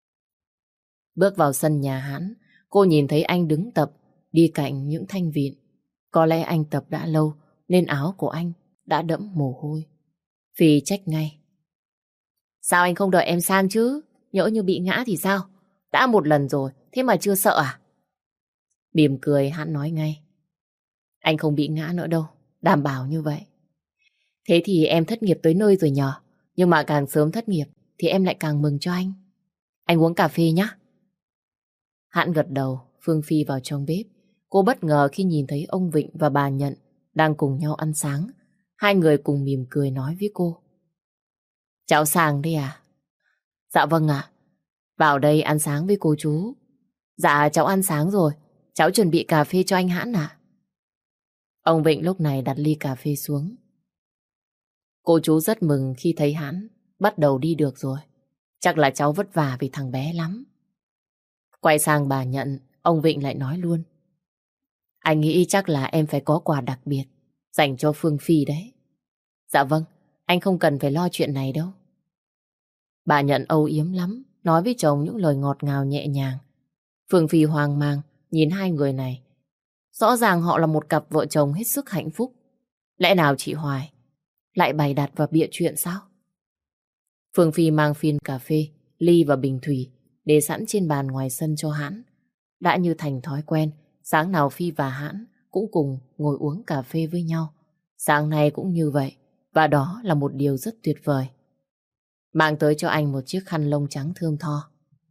Bước vào sân nhà Hãn, cô nhìn thấy anh đứng tập đi cạnh những thanh vịn. Có lẽ anh tập đã lâu nên áo của anh đã đẫm mồ hôi. Phi trách ngay. Sao anh không đợi em sang chứ? Nhỡ như bị ngã thì sao? Đã một lần rồi, thế mà chưa sợ à? Mỉm cười Hãn nói ngay. Anh không bị ngã nữa đâu, đảm bảo như vậy. Thế thì em thất nghiệp tới nơi rồi nhờ. Nhưng mà càng sớm thất nghiệp thì em lại càng mừng cho anh. Anh uống cà phê nhé. Hãn gật đầu. Phương Phi vào trong bếp. Cô bất ngờ khi nhìn thấy ông Vịnh và bà Nhận đang cùng nhau ăn sáng. Hai người cùng mỉm cười nói với cô. Cháu sang đây à? Dạ vâng ạ. Vào đây ăn sáng với cô chú. Dạ cháu ăn sáng rồi. Cháu chuẩn bị cà phê cho anh Hãn ạ. Ông Vịnh lúc này đặt ly cà phê xuống. Cô chú rất mừng khi thấy Hãn bắt đầu đi được rồi. Chắc là cháu vất vả vì thằng bé lắm. Quay sang bà Nhận, ông Vịnh lại nói luôn. Anh nghĩ chắc là em phải có quà đặc biệt dành cho Phương Phi đấy. Dạ vâng, anh không cần phải lo chuyện này đâu. Bà Nhận âu yếm lắm, nói với chồng những lời ngọt ngào nhẹ nhàng. Phương Phi hoang mang nhìn hai người này. Rõ ràng họ là một cặp vợ chồng hết sức hạnh phúc. Lẽ nào chị Hoài lại bày đặt và bịa chuyện sao? Phương Phi mang phin cà phê, ly và bình thủy để sẵn trên bàn ngoài sân cho Hãn. Đã như thành thói quen, sáng nào Phi và Hãn cũng cùng ngồi uống cà phê với nhau. Sáng nay cũng như vậy, và đó là một điều rất tuyệt vời. Mang tới cho anh một chiếc khăn lông trắng thơm tho.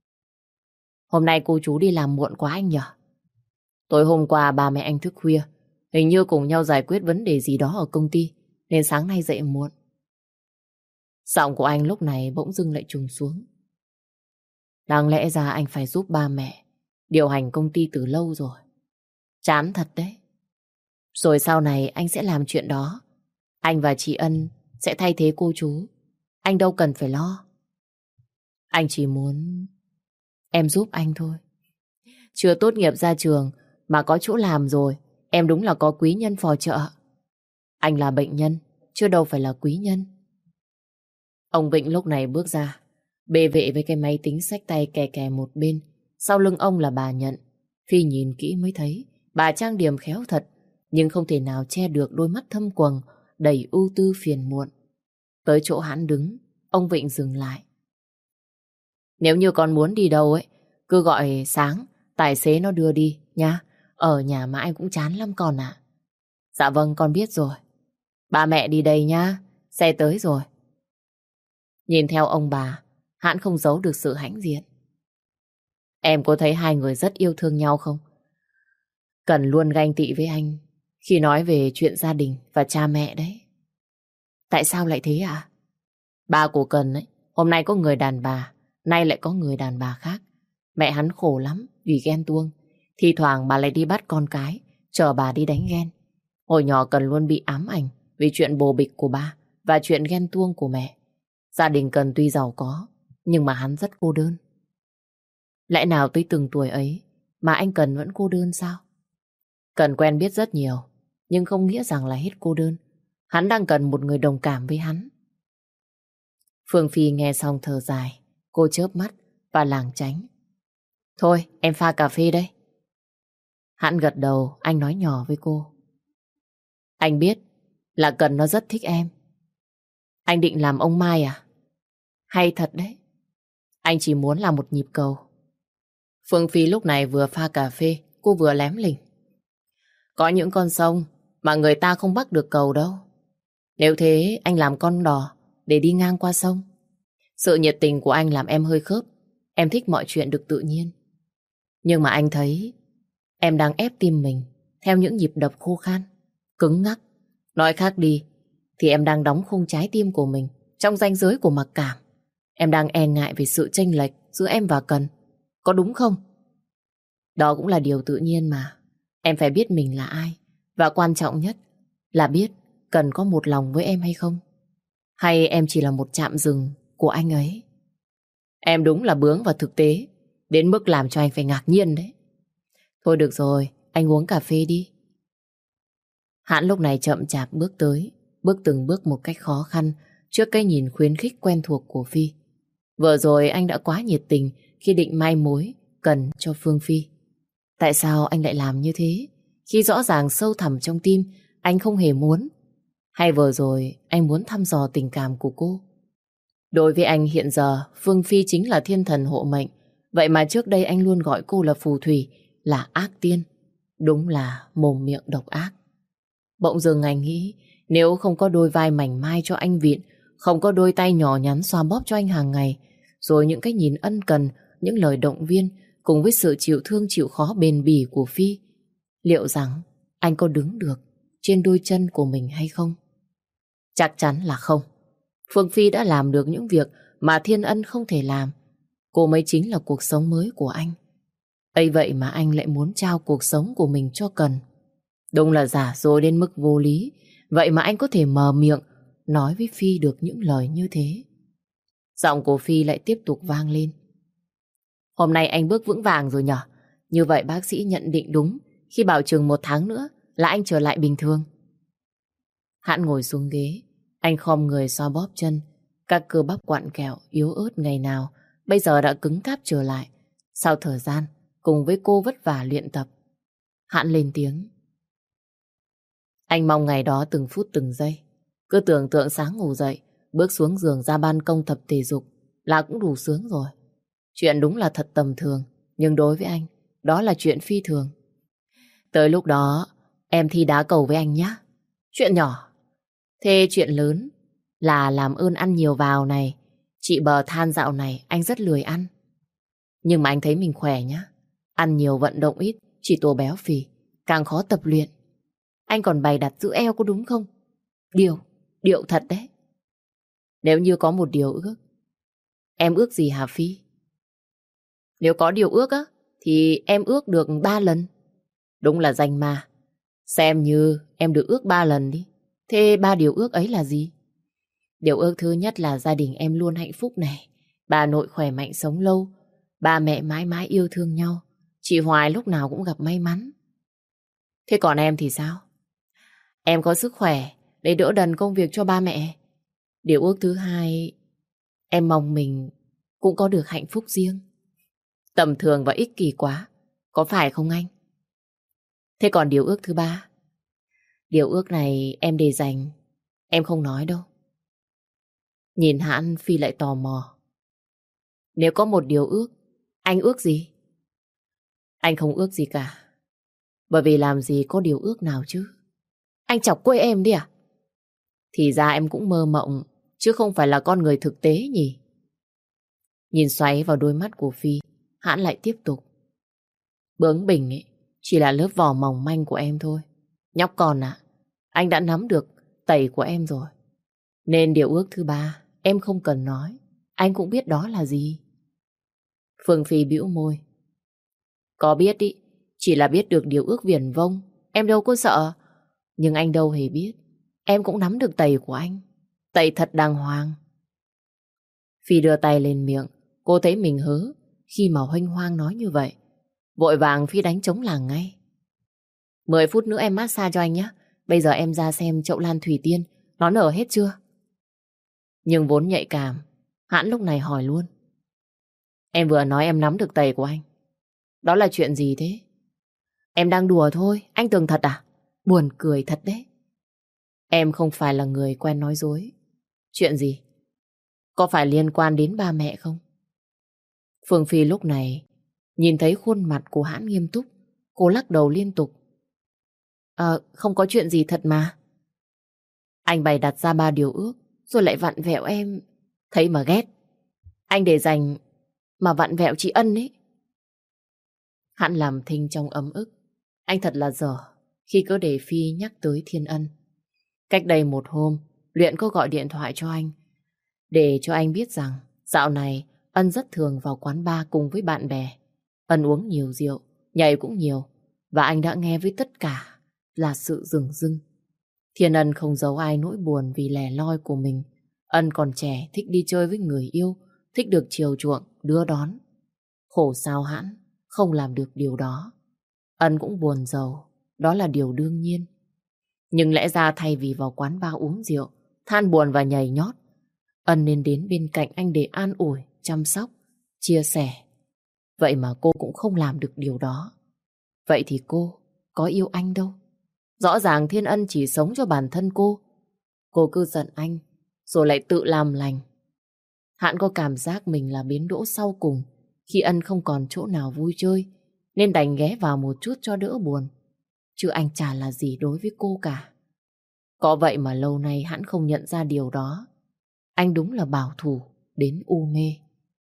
Hôm nay cô chú đi làm muộn quá anh nhỉ? Tối hôm qua ba mẹ anh thức khuya, hình như cùng nhau giải quyết vấn đề gì đó ở công ty, nên sáng nay dậy muộn. Giọng của anh lúc này bỗng dưng lại trùng xuống. Đáng lẽ ra anh phải giúp ba mẹ điều hành công ty từ lâu rồi. Chán thật đấy. Rồi sau này anh sẽ làm chuyện đó. Anh và chị Ân sẽ thay thế cô chú. Anh đâu cần phải lo. Anh chỉ muốn em giúp anh thôi. Chưa tốt nghiệp ra trường mà có chỗ làm rồi, em đúng là có quý nhân phò trợ. Anh là bệnh nhân, chứ đâu phải là quý nhân. Ông Vịnh lúc này bước ra, bê vệ với cái máy tính xách tay kè kè một bên. Sau lưng ông là bà Nhận. Phi nhìn kỹ mới thấy bà trang điểm khéo thật, nhưng không thể nào che được đôi mắt thâm quầng đầy ưu tư phiền muộn. Tới chỗ Hãn đứng, ông Vịnh dừng lại. Nếu như con muốn đi đâu ấy, cứ gọi Sáng, tài xế nó đưa đi nha. Ở nhà mãi cũng chán lắm con ạ. Dạ vâng, con biết rồi. Ba mẹ đi đây nha, xe tới rồi. Nhìn theo ông bà, Hãn không giấu được sự hãnh diện. Em có thấy hai người rất yêu thương nhau không? Cần luôn ganh tị với anh khi nói về chuyện gia đình và cha mẹ đấy. Tại sao lại thế ạ? Ba của Cần ấy, hôm nay có người đàn bà, nay lại có người đàn bà khác. Mẹ hắn khổ lắm vì ghen tuông. Thì thoảng bà lại đi bắt con cái, chở bà đi đánh ghen. Hồi nhỏ Cần luôn bị ám ảnh vì chuyện bồ bịch của ba và chuyện ghen tuông của mẹ. Gia đình Cần tuy giàu có, nhưng mà hắn rất cô đơn. Lẽ nào tới từng tuổi ấy mà anh Cần vẫn cô đơn sao? Cần quen biết rất nhiều, nhưng không nghĩa rằng là hết cô đơn. Hắn đang cần một người đồng cảm với hắn. Phương Phi nghe xong thở dài, cô chớp mắt và lảng tránh. Thôi, em pha cà phê đây. Hắn gật đầu, anh nói nhỏ với cô. Anh biết là Cần nó rất thích em. Anh định làm ông Mai à? Hay thật đấy. Anh chỉ muốn làm một nhịp cầu. Phương Phi lúc này vừa pha cà phê, cô vừa lém lỉnh. Có những con sông mà người ta không bắt được cầu đâu. Nếu thế anh làm con đò để đi ngang qua sông. Sự nhiệt tình của anh làm em hơi khớp. Em thích mọi chuyện được tự nhiên. Nhưng mà anh thấy em đang ép tim mình theo những nhịp đập khô khan, cứng ngắc. Nói khác đi thì em đang đóng khung trái tim của mình trong ranh giới của mặc cảm. Em đang e ngại về sự chênh lệch giữa em và Cần. Có đúng không? Đó cũng là điều tự nhiên mà. Em phải biết mình là ai. Và quan trọng nhất là biết Cần có một lòng với em hay không. Hay em chỉ là một chạm dừng của anh ấy. Em đúng là bướng và thực tế, đến mức làm cho anh phải ngạc nhiên đấy. Thôi được rồi, anh uống cà phê đi. Hãn lúc này chậm chạp bước tới, bước từng bước một cách khó khăn trước cái nhìn khuyến khích quen thuộc của Phi. Vừa rồi anh đã quá nhiệt tình khi định mai mối Cần cho Phương Phi. Tại sao anh lại làm như thế khi rõ ràng sâu thẳm trong tim anh không hề muốn? Hay vừa rồi anh muốn thăm dò tình cảm của cô? Đối với anh hiện giờ Phương Phi chính là thiên thần hộ mệnh. Vậy mà trước đây anh luôn gọi cô là phù thủy, là ác tiên. Đúng là mồm miệng độc ác. Bỗng dưng anh nghĩ nếu không có đôi vai mảnh mai cho anh vịn, không có đôi tay nhỏ nhắn xoa bóp cho anh hàng ngày, rồi những cái nhìn ân cần, những lời động viên cùng với sự chịu thương chịu khó bền bỉ của Phi, liệu rằng anh có đứng được trên đôi chân của mình hay không? Chắc chắn là không. Phương Phi đã làm được những việc mà Thiên Ân không thể làm. Cô mới chính là cuộc sống mới của anh. Ấy vậy mà anh lại muốn trao cuộc sống của mình cho Cần. Đúng là giả dối đến mức vô lý. Vậy mà anh có thể mở miệng nói với Phi được những lời như thế. Giọng của Phi lại tiếp tục vang lên. Hôm nay anh bước vững vàng rồi nhở? Như vậy bác sĩ nhận định đúng khi bảo chừng 1 tháng nữa là anh trở lại bình thường. Hãn ngồi xuống ghế, anh khom người xoa bóp chân. Các cơ bắp quặn kẹo, yếu ớt ngày nào bây giờ đã cứng cáp trở lại. Sau thời gian, cùng với cô vất vả luyện tập. Hãn lên tiếng. Anh mong ngày đó từng phút từng giây. Cứ tưởng tượng sáng ngủ dậy, bước xuống giường ra ban công tập thể dục là cũng đủ sướng rồi. Chuyện đúng là thật tầm thường, nhưng đối với anh, đó là chuyện phi thường. Tới lúc đó, em thi đá cầu với anh nhé. Chuyện nhỏ. Thế chuyện lớn là làm ơn ăn nhiều vào này. Chị bờ than dạo này anh rất lười ăn. Nhưng mà anh thấy mình khỏe nhá. Ăn nhiều vận động ít, chỉ tổ béo phì, càng khó tập luyện. Anh còn bày đặt giữ eo có đúng không? Điệu thật đấy. Nếu như có một điều ước, em ước gì hả Phi? Nếu có điều ước á, thì em ước được 3 lần. Đúng là danh ma. Xem như em được ước 3 lần đi. Thế 3 điều ước ấy là gì? Điều ước thứ nhất là gia đình em luôn hạnh phúc này. Bà nội khỏe mạnh sống lâu. Ba mẹ mãi mãi yêu thương nhau. Chị Hoài lúc nào cũng gặp may mắn. Thế còn em thì sao? Em có sức khỏe để đỡ đần công việc cho ba mẹ. Điều ước thứ hai, em mong mình cũng có được hạnh phúc riêng. Tầm thường và ích kỷ quá, có phải không anh? Thế còn điều ước thứ ba? Điều ước này em để dành, em không nói đâu. Nhìn Hãn, Phi lại tò mò. Nếu có một điều ước, anh ước gì? Anh không ước gì cả. Bởi vì làm gì có điều ước nào chứ? Anh chọc quê em đi à? Thì ra em cũng mơ mộng, chứ không phải là con người thực tế nhỉ? Nhìn xoáy vào đôi mắt của Phi, Hãn lại tiếp tục. Bướng bỉnh ấy, chỉ là lớp vỏ mỏng manh của em thôi. Nhóc con à, anh đã nắm được tẩy của em rồi. Nên điều ước thứ ba, em không cần nói. Anh cũng biết đó là gì. Phương Phi bĩu môi. Có biết ý, chỉ là biết được điều ước viển vông. Em đâu có sợ. Nhưng anh đâu hề biết. Em cũng nắm được tẩy của anh. Tẩy thật đàng hoàng. Phi đưa tay lên miệng. Cô thấy mình hớ khi mà Huênh Hoang nói như vậy. Vội vàng Phi đánh trống làng ngay. 10 phút nữa em massage cho anh nhé. Bây giờ em ra xem chậu lan thủy tiên nó nở hết chưa. Nhưng vốn nhạy cảm, Hãn lúc này hỏi luôn. Em vừa nói em nắm được tẩy của anh. Đó là chuyện gì thế? Em đang đùa thôi, anh tưởng thật à? Buồn cười thật đấy. Em không phải là người quen nói dối. Chuyện gì? Có phải liên quan đến ba mẹ không? Phương Phi lúc này nhìn thấy khuôn mặt của Hãn nghiêm túc. Cô lắc đầu liên tục. Không có chuyện gì thật mà. Anh bày đặt ra 3 điều ước rồi lại vặn vẹo em. Thấy mà ghét. Anh để dành mà vặn vẹo chị Ân ấy. Hãn làm thinh trong ấm ức. Anh thật là dở khi cứ để Phi nhắc tới Thiên Ân. Cách đây 1 hôm, Luyện có gọi điện thoại cho anh để cho anh biết rằng dạo này Ân rất thường vào quán bar cùng với bạn bè. Ân uống nhiều rượu, nhảy cũng nhiều, và anh đã nghe với tất cả là sự dửng dưng. Thiên Ân không giấu ai nỗi buồn vì lẻ loi của mình. Ân còn trẻ, thích đi chơi với người yêu, thích được chiều chuộng, đưa đón. Khổ sao Hãn không làm được điều đó. Ân cũng buồn giàu, đó là điều đương nhiên. Nhưng lẽ ra thay vì vào quán bar uống rượu, than buồn và nhảy nhót, Ân nên đến bên cạnh anh để an ủi, chăm sóc, chia sẻ. Vậy mà cô cũng không làm được điều đó. Vậy thì cô có yêu anh đâu. Rõ ràng Thiên Ân chỉ sống cho bản thân cô. Cô cứ giận anh, rồi lại tự làm lành. Hãn có cảm giác mình là bến đỗ sau cùng khi Ân không còn chỗ nào vui chơi, nên đành ghé vào một chút cho đỡ buồn. Chứ anh chả là gì đối với cô cả. Có vậy mà lâu nay Hãn không nhận ra điều đó. Anh đúng là bảo thủ đến u mê.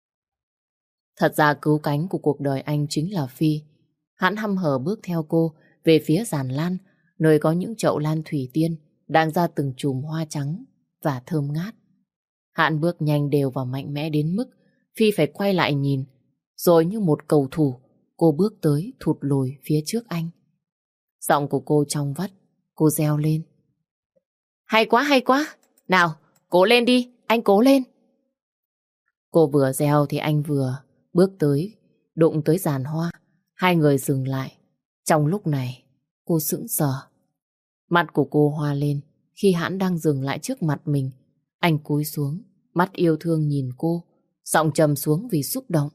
Thật ra cứu cánh của cuộc đời anh chính là Phi. Hãn hăm hở bước theo cô về phía giàn lan, nơi có những chậu lan thủy tiên đang ra từng chùm hoa trắng và thơm ngát. Hãn bước nhanh đều và mạnh mẽ đến mức Phi phải quay lại nhìn. Rồi như một cầu thủ, cô bước tới thụt lùi phía trước anh. Giọng của cô trong vắt, cô reo lên. Hay quá, hay quá. Nào, cố lên đi, anh cố lên. Cô vừa reo thì anh vừa bước tới, đụng tới giàn hoa. Hai người dừng lại. Trong lúc này, cô sững sờ. Mắt của cô hoa lên khi Hãn đang dừng lại trước mặt mình. Anh cúi xuống, mắt yêu thương nhìn cô, giọng trầm xuống vì xúc động.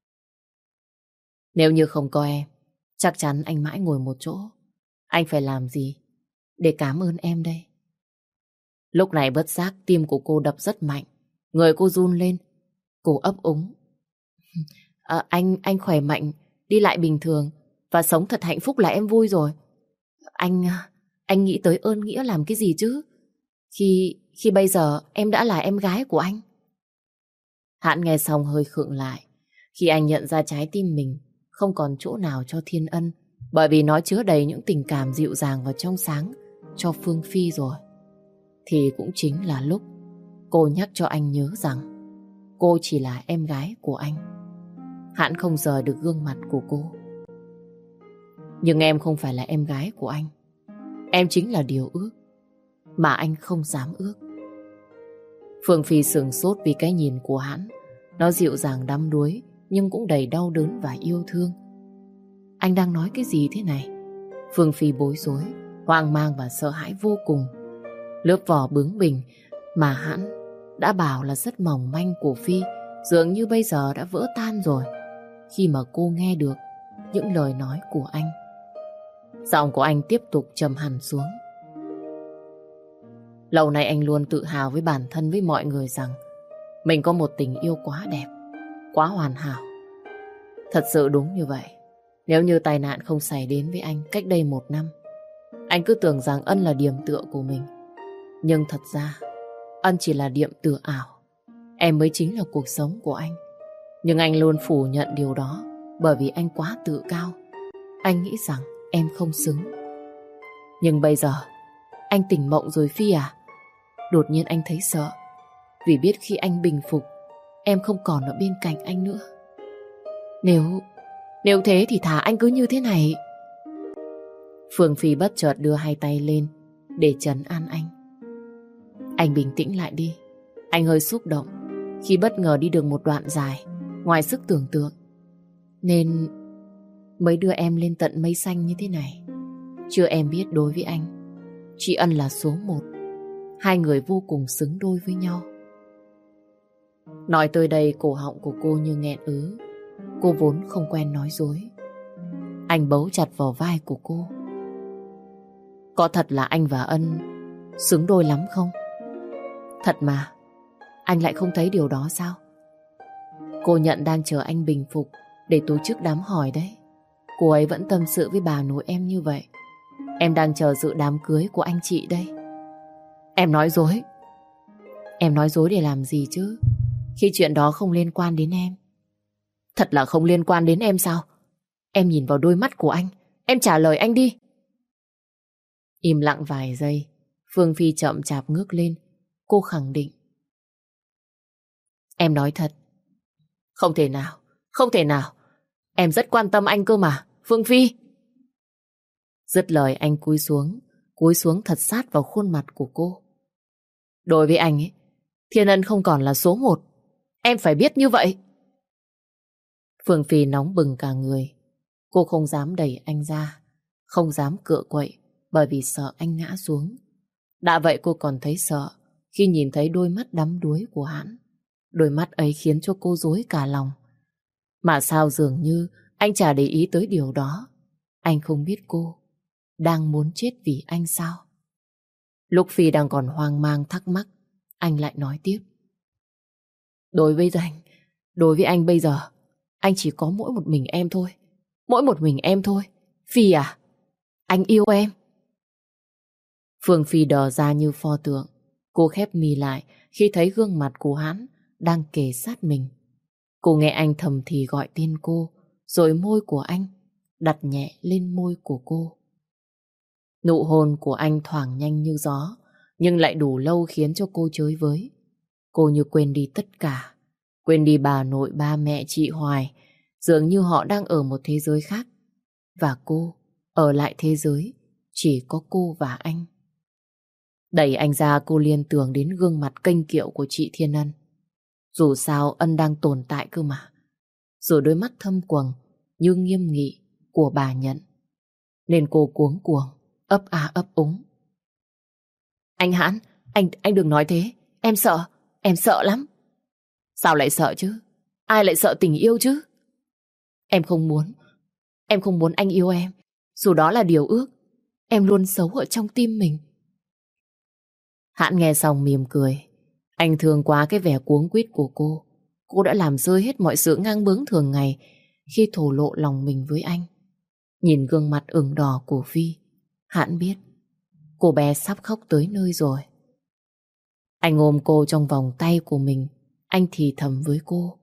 Nếu như không có em, chắc chắn anh mãi ngồi một chỗ. Anh phải làm gì để cảm ơn em đây? Lúc này bất giác tim của cô đập rất mạnh. Người cô run lên. Cô ấp úng. Anh khỏe mạnh, đi lại bình thường và sống thật hạnh phúc là em vui rồi. Anh nghĩ tới ơn nghĩa làm cái gì chứ? Khi bây giờ em đã là em gái của anh. Hãn nghe xong hơi khựng lại. Khi anh nhận ra trái tim mình không còn chỗ nào cho Thiên Ân, bởi vì nó chứa đầy những tình cảm dịu dàng và trong sáng cho Phương Phi rồi, thì cũng chính là lúc cô nhắc cho anh nhớ rằng cô chỉ là em gái của anh. Hãn không rời được gương mặt của cô. Nhưng em không phải là em gái của anh. Em chính là điều ước mà anh không dám ước. Phương Phi sửng sốt vì cái nhìn của Hãn. Nó dịu dàng đắm đuối nhưng cũng đầy đau đớn và yêu thương. Anh đang nói cái gì thế này? Phương Phi bối rối, hoang mang và sợ hãi vô cùng. Lớp vỏ bướng bỉnh mà Hãn đã bảo là rất mỏng manh của Phi dường như bây giờ đã vỡ tan rồi khi mà cô nghe được những lời nói của anh. Giọng của anh tiếp tục trầm hẳn xuống. Lâu nay anh luôn tự hào với bản thân, với mọi người rằng mình có một tình yêu quá đẹp, quá hoàn hảo. Thật sự đúng như vậy. Nếu như tai nạn không xảy đến với anh cách đây 1 năm, anh cứ tưởng rằng Ân là điểm tựa của mình. Nhưng thật ra Ân chỉ là điểm tựa ảo. Em mới chính là cuộc sống của anh. Nhưng anh luôn phủ nhận điều đó bởi vì anh quá tự cao. Anh nghĩ rằng em không xứng. Nhưng bây giờ anh tỉnh mộng rồi Phi à? Đột nhiên anh thấy sợ, vì biết khi anh bình phục, em không còn ở bên cạnh anh nữa. Nếu thế thì thả anh cứ như thế này. Phương Phi bất chợt đưa hai tay lên để trấn an anh. Anh bình tĩnh lại đi. Anh hơi xúc động khi bất ngờ đi được một đoạn dài ngoài sức tưởng tượng, nên mới đưa em lên tận mây xanh như thế này. Chưa em biết đối với anh, chị Ân là số 1. Hai người vô cùng xứng đôi với nhau. Nói tới đây cổ họng của cô như nghẹn ứ. Cô vốn không quen nói dối. Anh bấu chặt vào vai của cô. Có thật là anh và Ân xứng đôi lắm không? Thật mà, anh lại không thấy điều đó sao? Cô nhận đang chờ anh bình phục để tổ chức đám hỏi đấy. Cô ấy vẫn tâm sự với bà nội em như vậy. Em đang chờ dự đám cưới của anh chị đây. Em nói dối. Em nói dối để làm gì chứ? Khi chuyện đó không liên quan đến em. Thật là không liên quan đến em sao? Em nhìn vào đôi mắt của anh. Em trả lời anh đi. Im lặng vài giây, Phương Phi chậm chạp ngước lên. Cô khẳng định. Em nói thật. Không thể nào, không thể nào. Em rất quan tâm anh cơ mà, Phương Phi. Dứt lời anh cúi xuống thật sát vào khuôn mặt của cô. Đối với anh ấy, Thiên Ân không còn là số 1. Em phải biết như vậy. Phương Phi nóng bừng cả người. Cô không dám đẩy anh ra, không dám cựa quậy bởi vì sợ anh ngã xuống. Đã vậy cô còn thấy sợ khi nhìn thấy đôi mắt đắm đuối của Hãn. Đôi mắt ấy khiến cho cô rối cả lòng. Mà sao dường như anh chả để ý tới điều đó. Anh không biết cô đang muốn chết vì anh sao? Lúc Phi đang còn hoang mang thắc mắc, anh lại nói tiếp. Đối với anh bây giờ, anh chỉ có mỗi một mình em thôi. Mỗi một mình em thôi. Phi à, anh yêu em. Phương Phi đờ ra như pho tượng. Cô khép mi lại khi thấy gương mặt của Hãn đang kề sát mình. Cô nghe anh thầm thì gọi tên cô, rồi môi của anh đặt nhẹ lên môi của cô. Nụ hôn của anh thoảng nhanh như gió, nhưng lại đủ lâu khiến cho cô chới với. Cô như quên đi tất cả, quên đi bà nội, ba mẹ, chị Hoài. Dường như họ đang ở một thế giới khác, và cô ở lại thế giới chỉ có cô và anh. Đẩy anh ra, cô liên tưởng đến gương mặt kênh kiệu của chị Thiên Ân. Dù sao ân đang tồn tại cơ mà. Rồi đôi mắt thâm quầng như nghiêm nghị của bà Nhận. Nên cô cuống cuồng, ấp a ấp úng. Anh Hãn, anh đừng nói thế. Em sợ lắm. Sao lại sợ chứ? Ai lại sợ tình yêu chứ? Em không muốn anh yêu em. Dù đó là điều ước, em luôn giấu ở trong tim mình. Hãn nghe xong mỉm cười. Anh thương quá cái vẻ cuống quýt của cô. Cô đã làm rơi hết mọi sự ngang bướng thường ngày khi thổ lộ lòng mình với anh. Nhìn gương mặt ửng đỏ của Phi, Hãn biết cô bé sắp khóc tới nơi rồi. Anh ôm cô trong vòng tay của mình. Anh thì thầm với cô.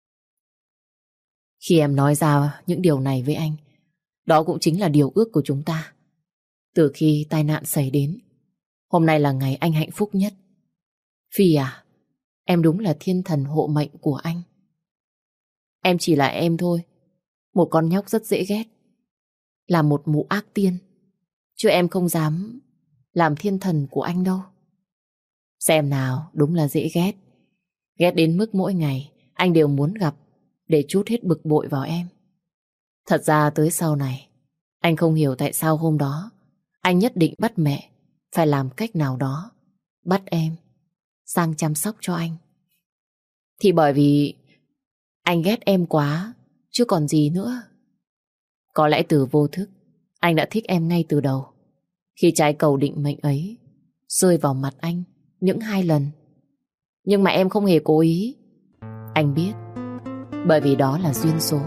Khi em nói ra những điều này với anh, đó cũng chính là điều ước của chúng ta. Từ khi tai nạn xảy đến, hôm nay là ngày anh hạnh phúc nhất. Phi à, em đúng là thiên thần hộ mệnh của anh. Em chỉ là em thôi, một con nhóc rất dễ ghét, là một mụ ác tiên, chứ em không dám làm thiên thần của anh đâu. Xem nào, đúng là dễ ghét. Ghét đến mức mỗi ngày anh đều muốn gặp để trút hết bực bội vào em. Thật ra tới sau này, anh không hiểu tại sao hôm đó anh nhất định bắt mẹ phải làm cách nào đó bắt em sang chăm sóc cho anh. Thì bởi vì anh ghét em quá, chứ còn gì nữa. Có lẽ từ vô thức, anh đã thích em ngay từ đầu. Khi trái cầu định mệnh ấy rơi vào mặt anh những 2 lần. Nhưng mà em không hề cố ý. Anh biết, bởi vì đó là duyên số.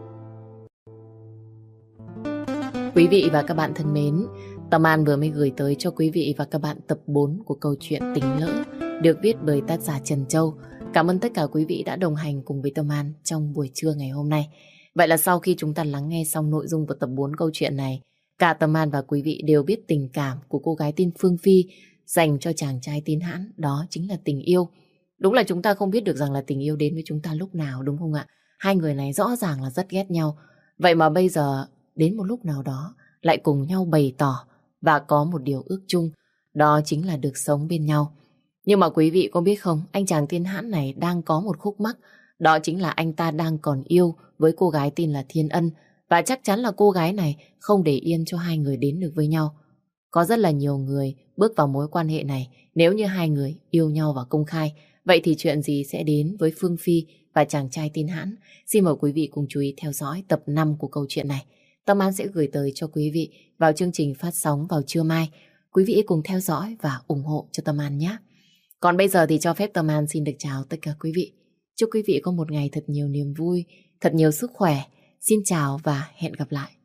Quý vị và các bạn thân mến, Tâm An vừa mới gửi tới cho quý vị và các bạn tập 4 của câu chuyện Tình Lỡ, được viết bởi tác giả Trần Châu. Cảm ơn tất cả quý vị đã đồng hành cùng với Tâm An trong buổi trưa ngày hôm nay. Vậy là sau khi chúng ta lắng nghe xong nội dung của tập 4 câu chuyện này, cả Tâm An và quý vị đều biết tình cảm của cô gái tên Phương Phi dành cho chàng trai tên Hãn, đó chính là tình yêu. Đúng là chúng ta không biết được rằng là tình yêu đến với chúng ta lúc nào, đúng không ạ? Hai người này rõ ràng là rất ghét nhau. Vậy mà bây giờ đến một lúc nào đó lại cùng nhau bày tỏ và có một điều ước chung, đó chính là được sống bên nhau. Nhưng mà quý vị có biết không, anh chàng tên Hãn này đang có một khúc mắc, đó chính là anh ta đang còn yêu với cô gái tên là Thiên Ân, và chắc chắn là cô gái này không để yên cho hai người đến được với nhau. Có rất là nhiều người bước vào mối quan hệ này, nếu như hai người yêu nhau và công khai, vậy thì chuyện gì sẽ đến với Phương Phi và chàng trai tên Hãn? Xin mời quý vị cùng chú ý theo dõi tập 5 của câu chuyện này. Tâm An sẽ gửi tới cho quý vị vào chương trình phát sóng vào trưa mai. Quý vị cùng theo dõi và ủng hộ cho Tâm An nhé. Còn bây giờ thì cho phép Tâm An xin được chào tất cả quý vị. Chúc quý vị có một ngày thật nhiều niềm vui, thật nhiều sức khỏe. Xin chào và hẹn gặp lại.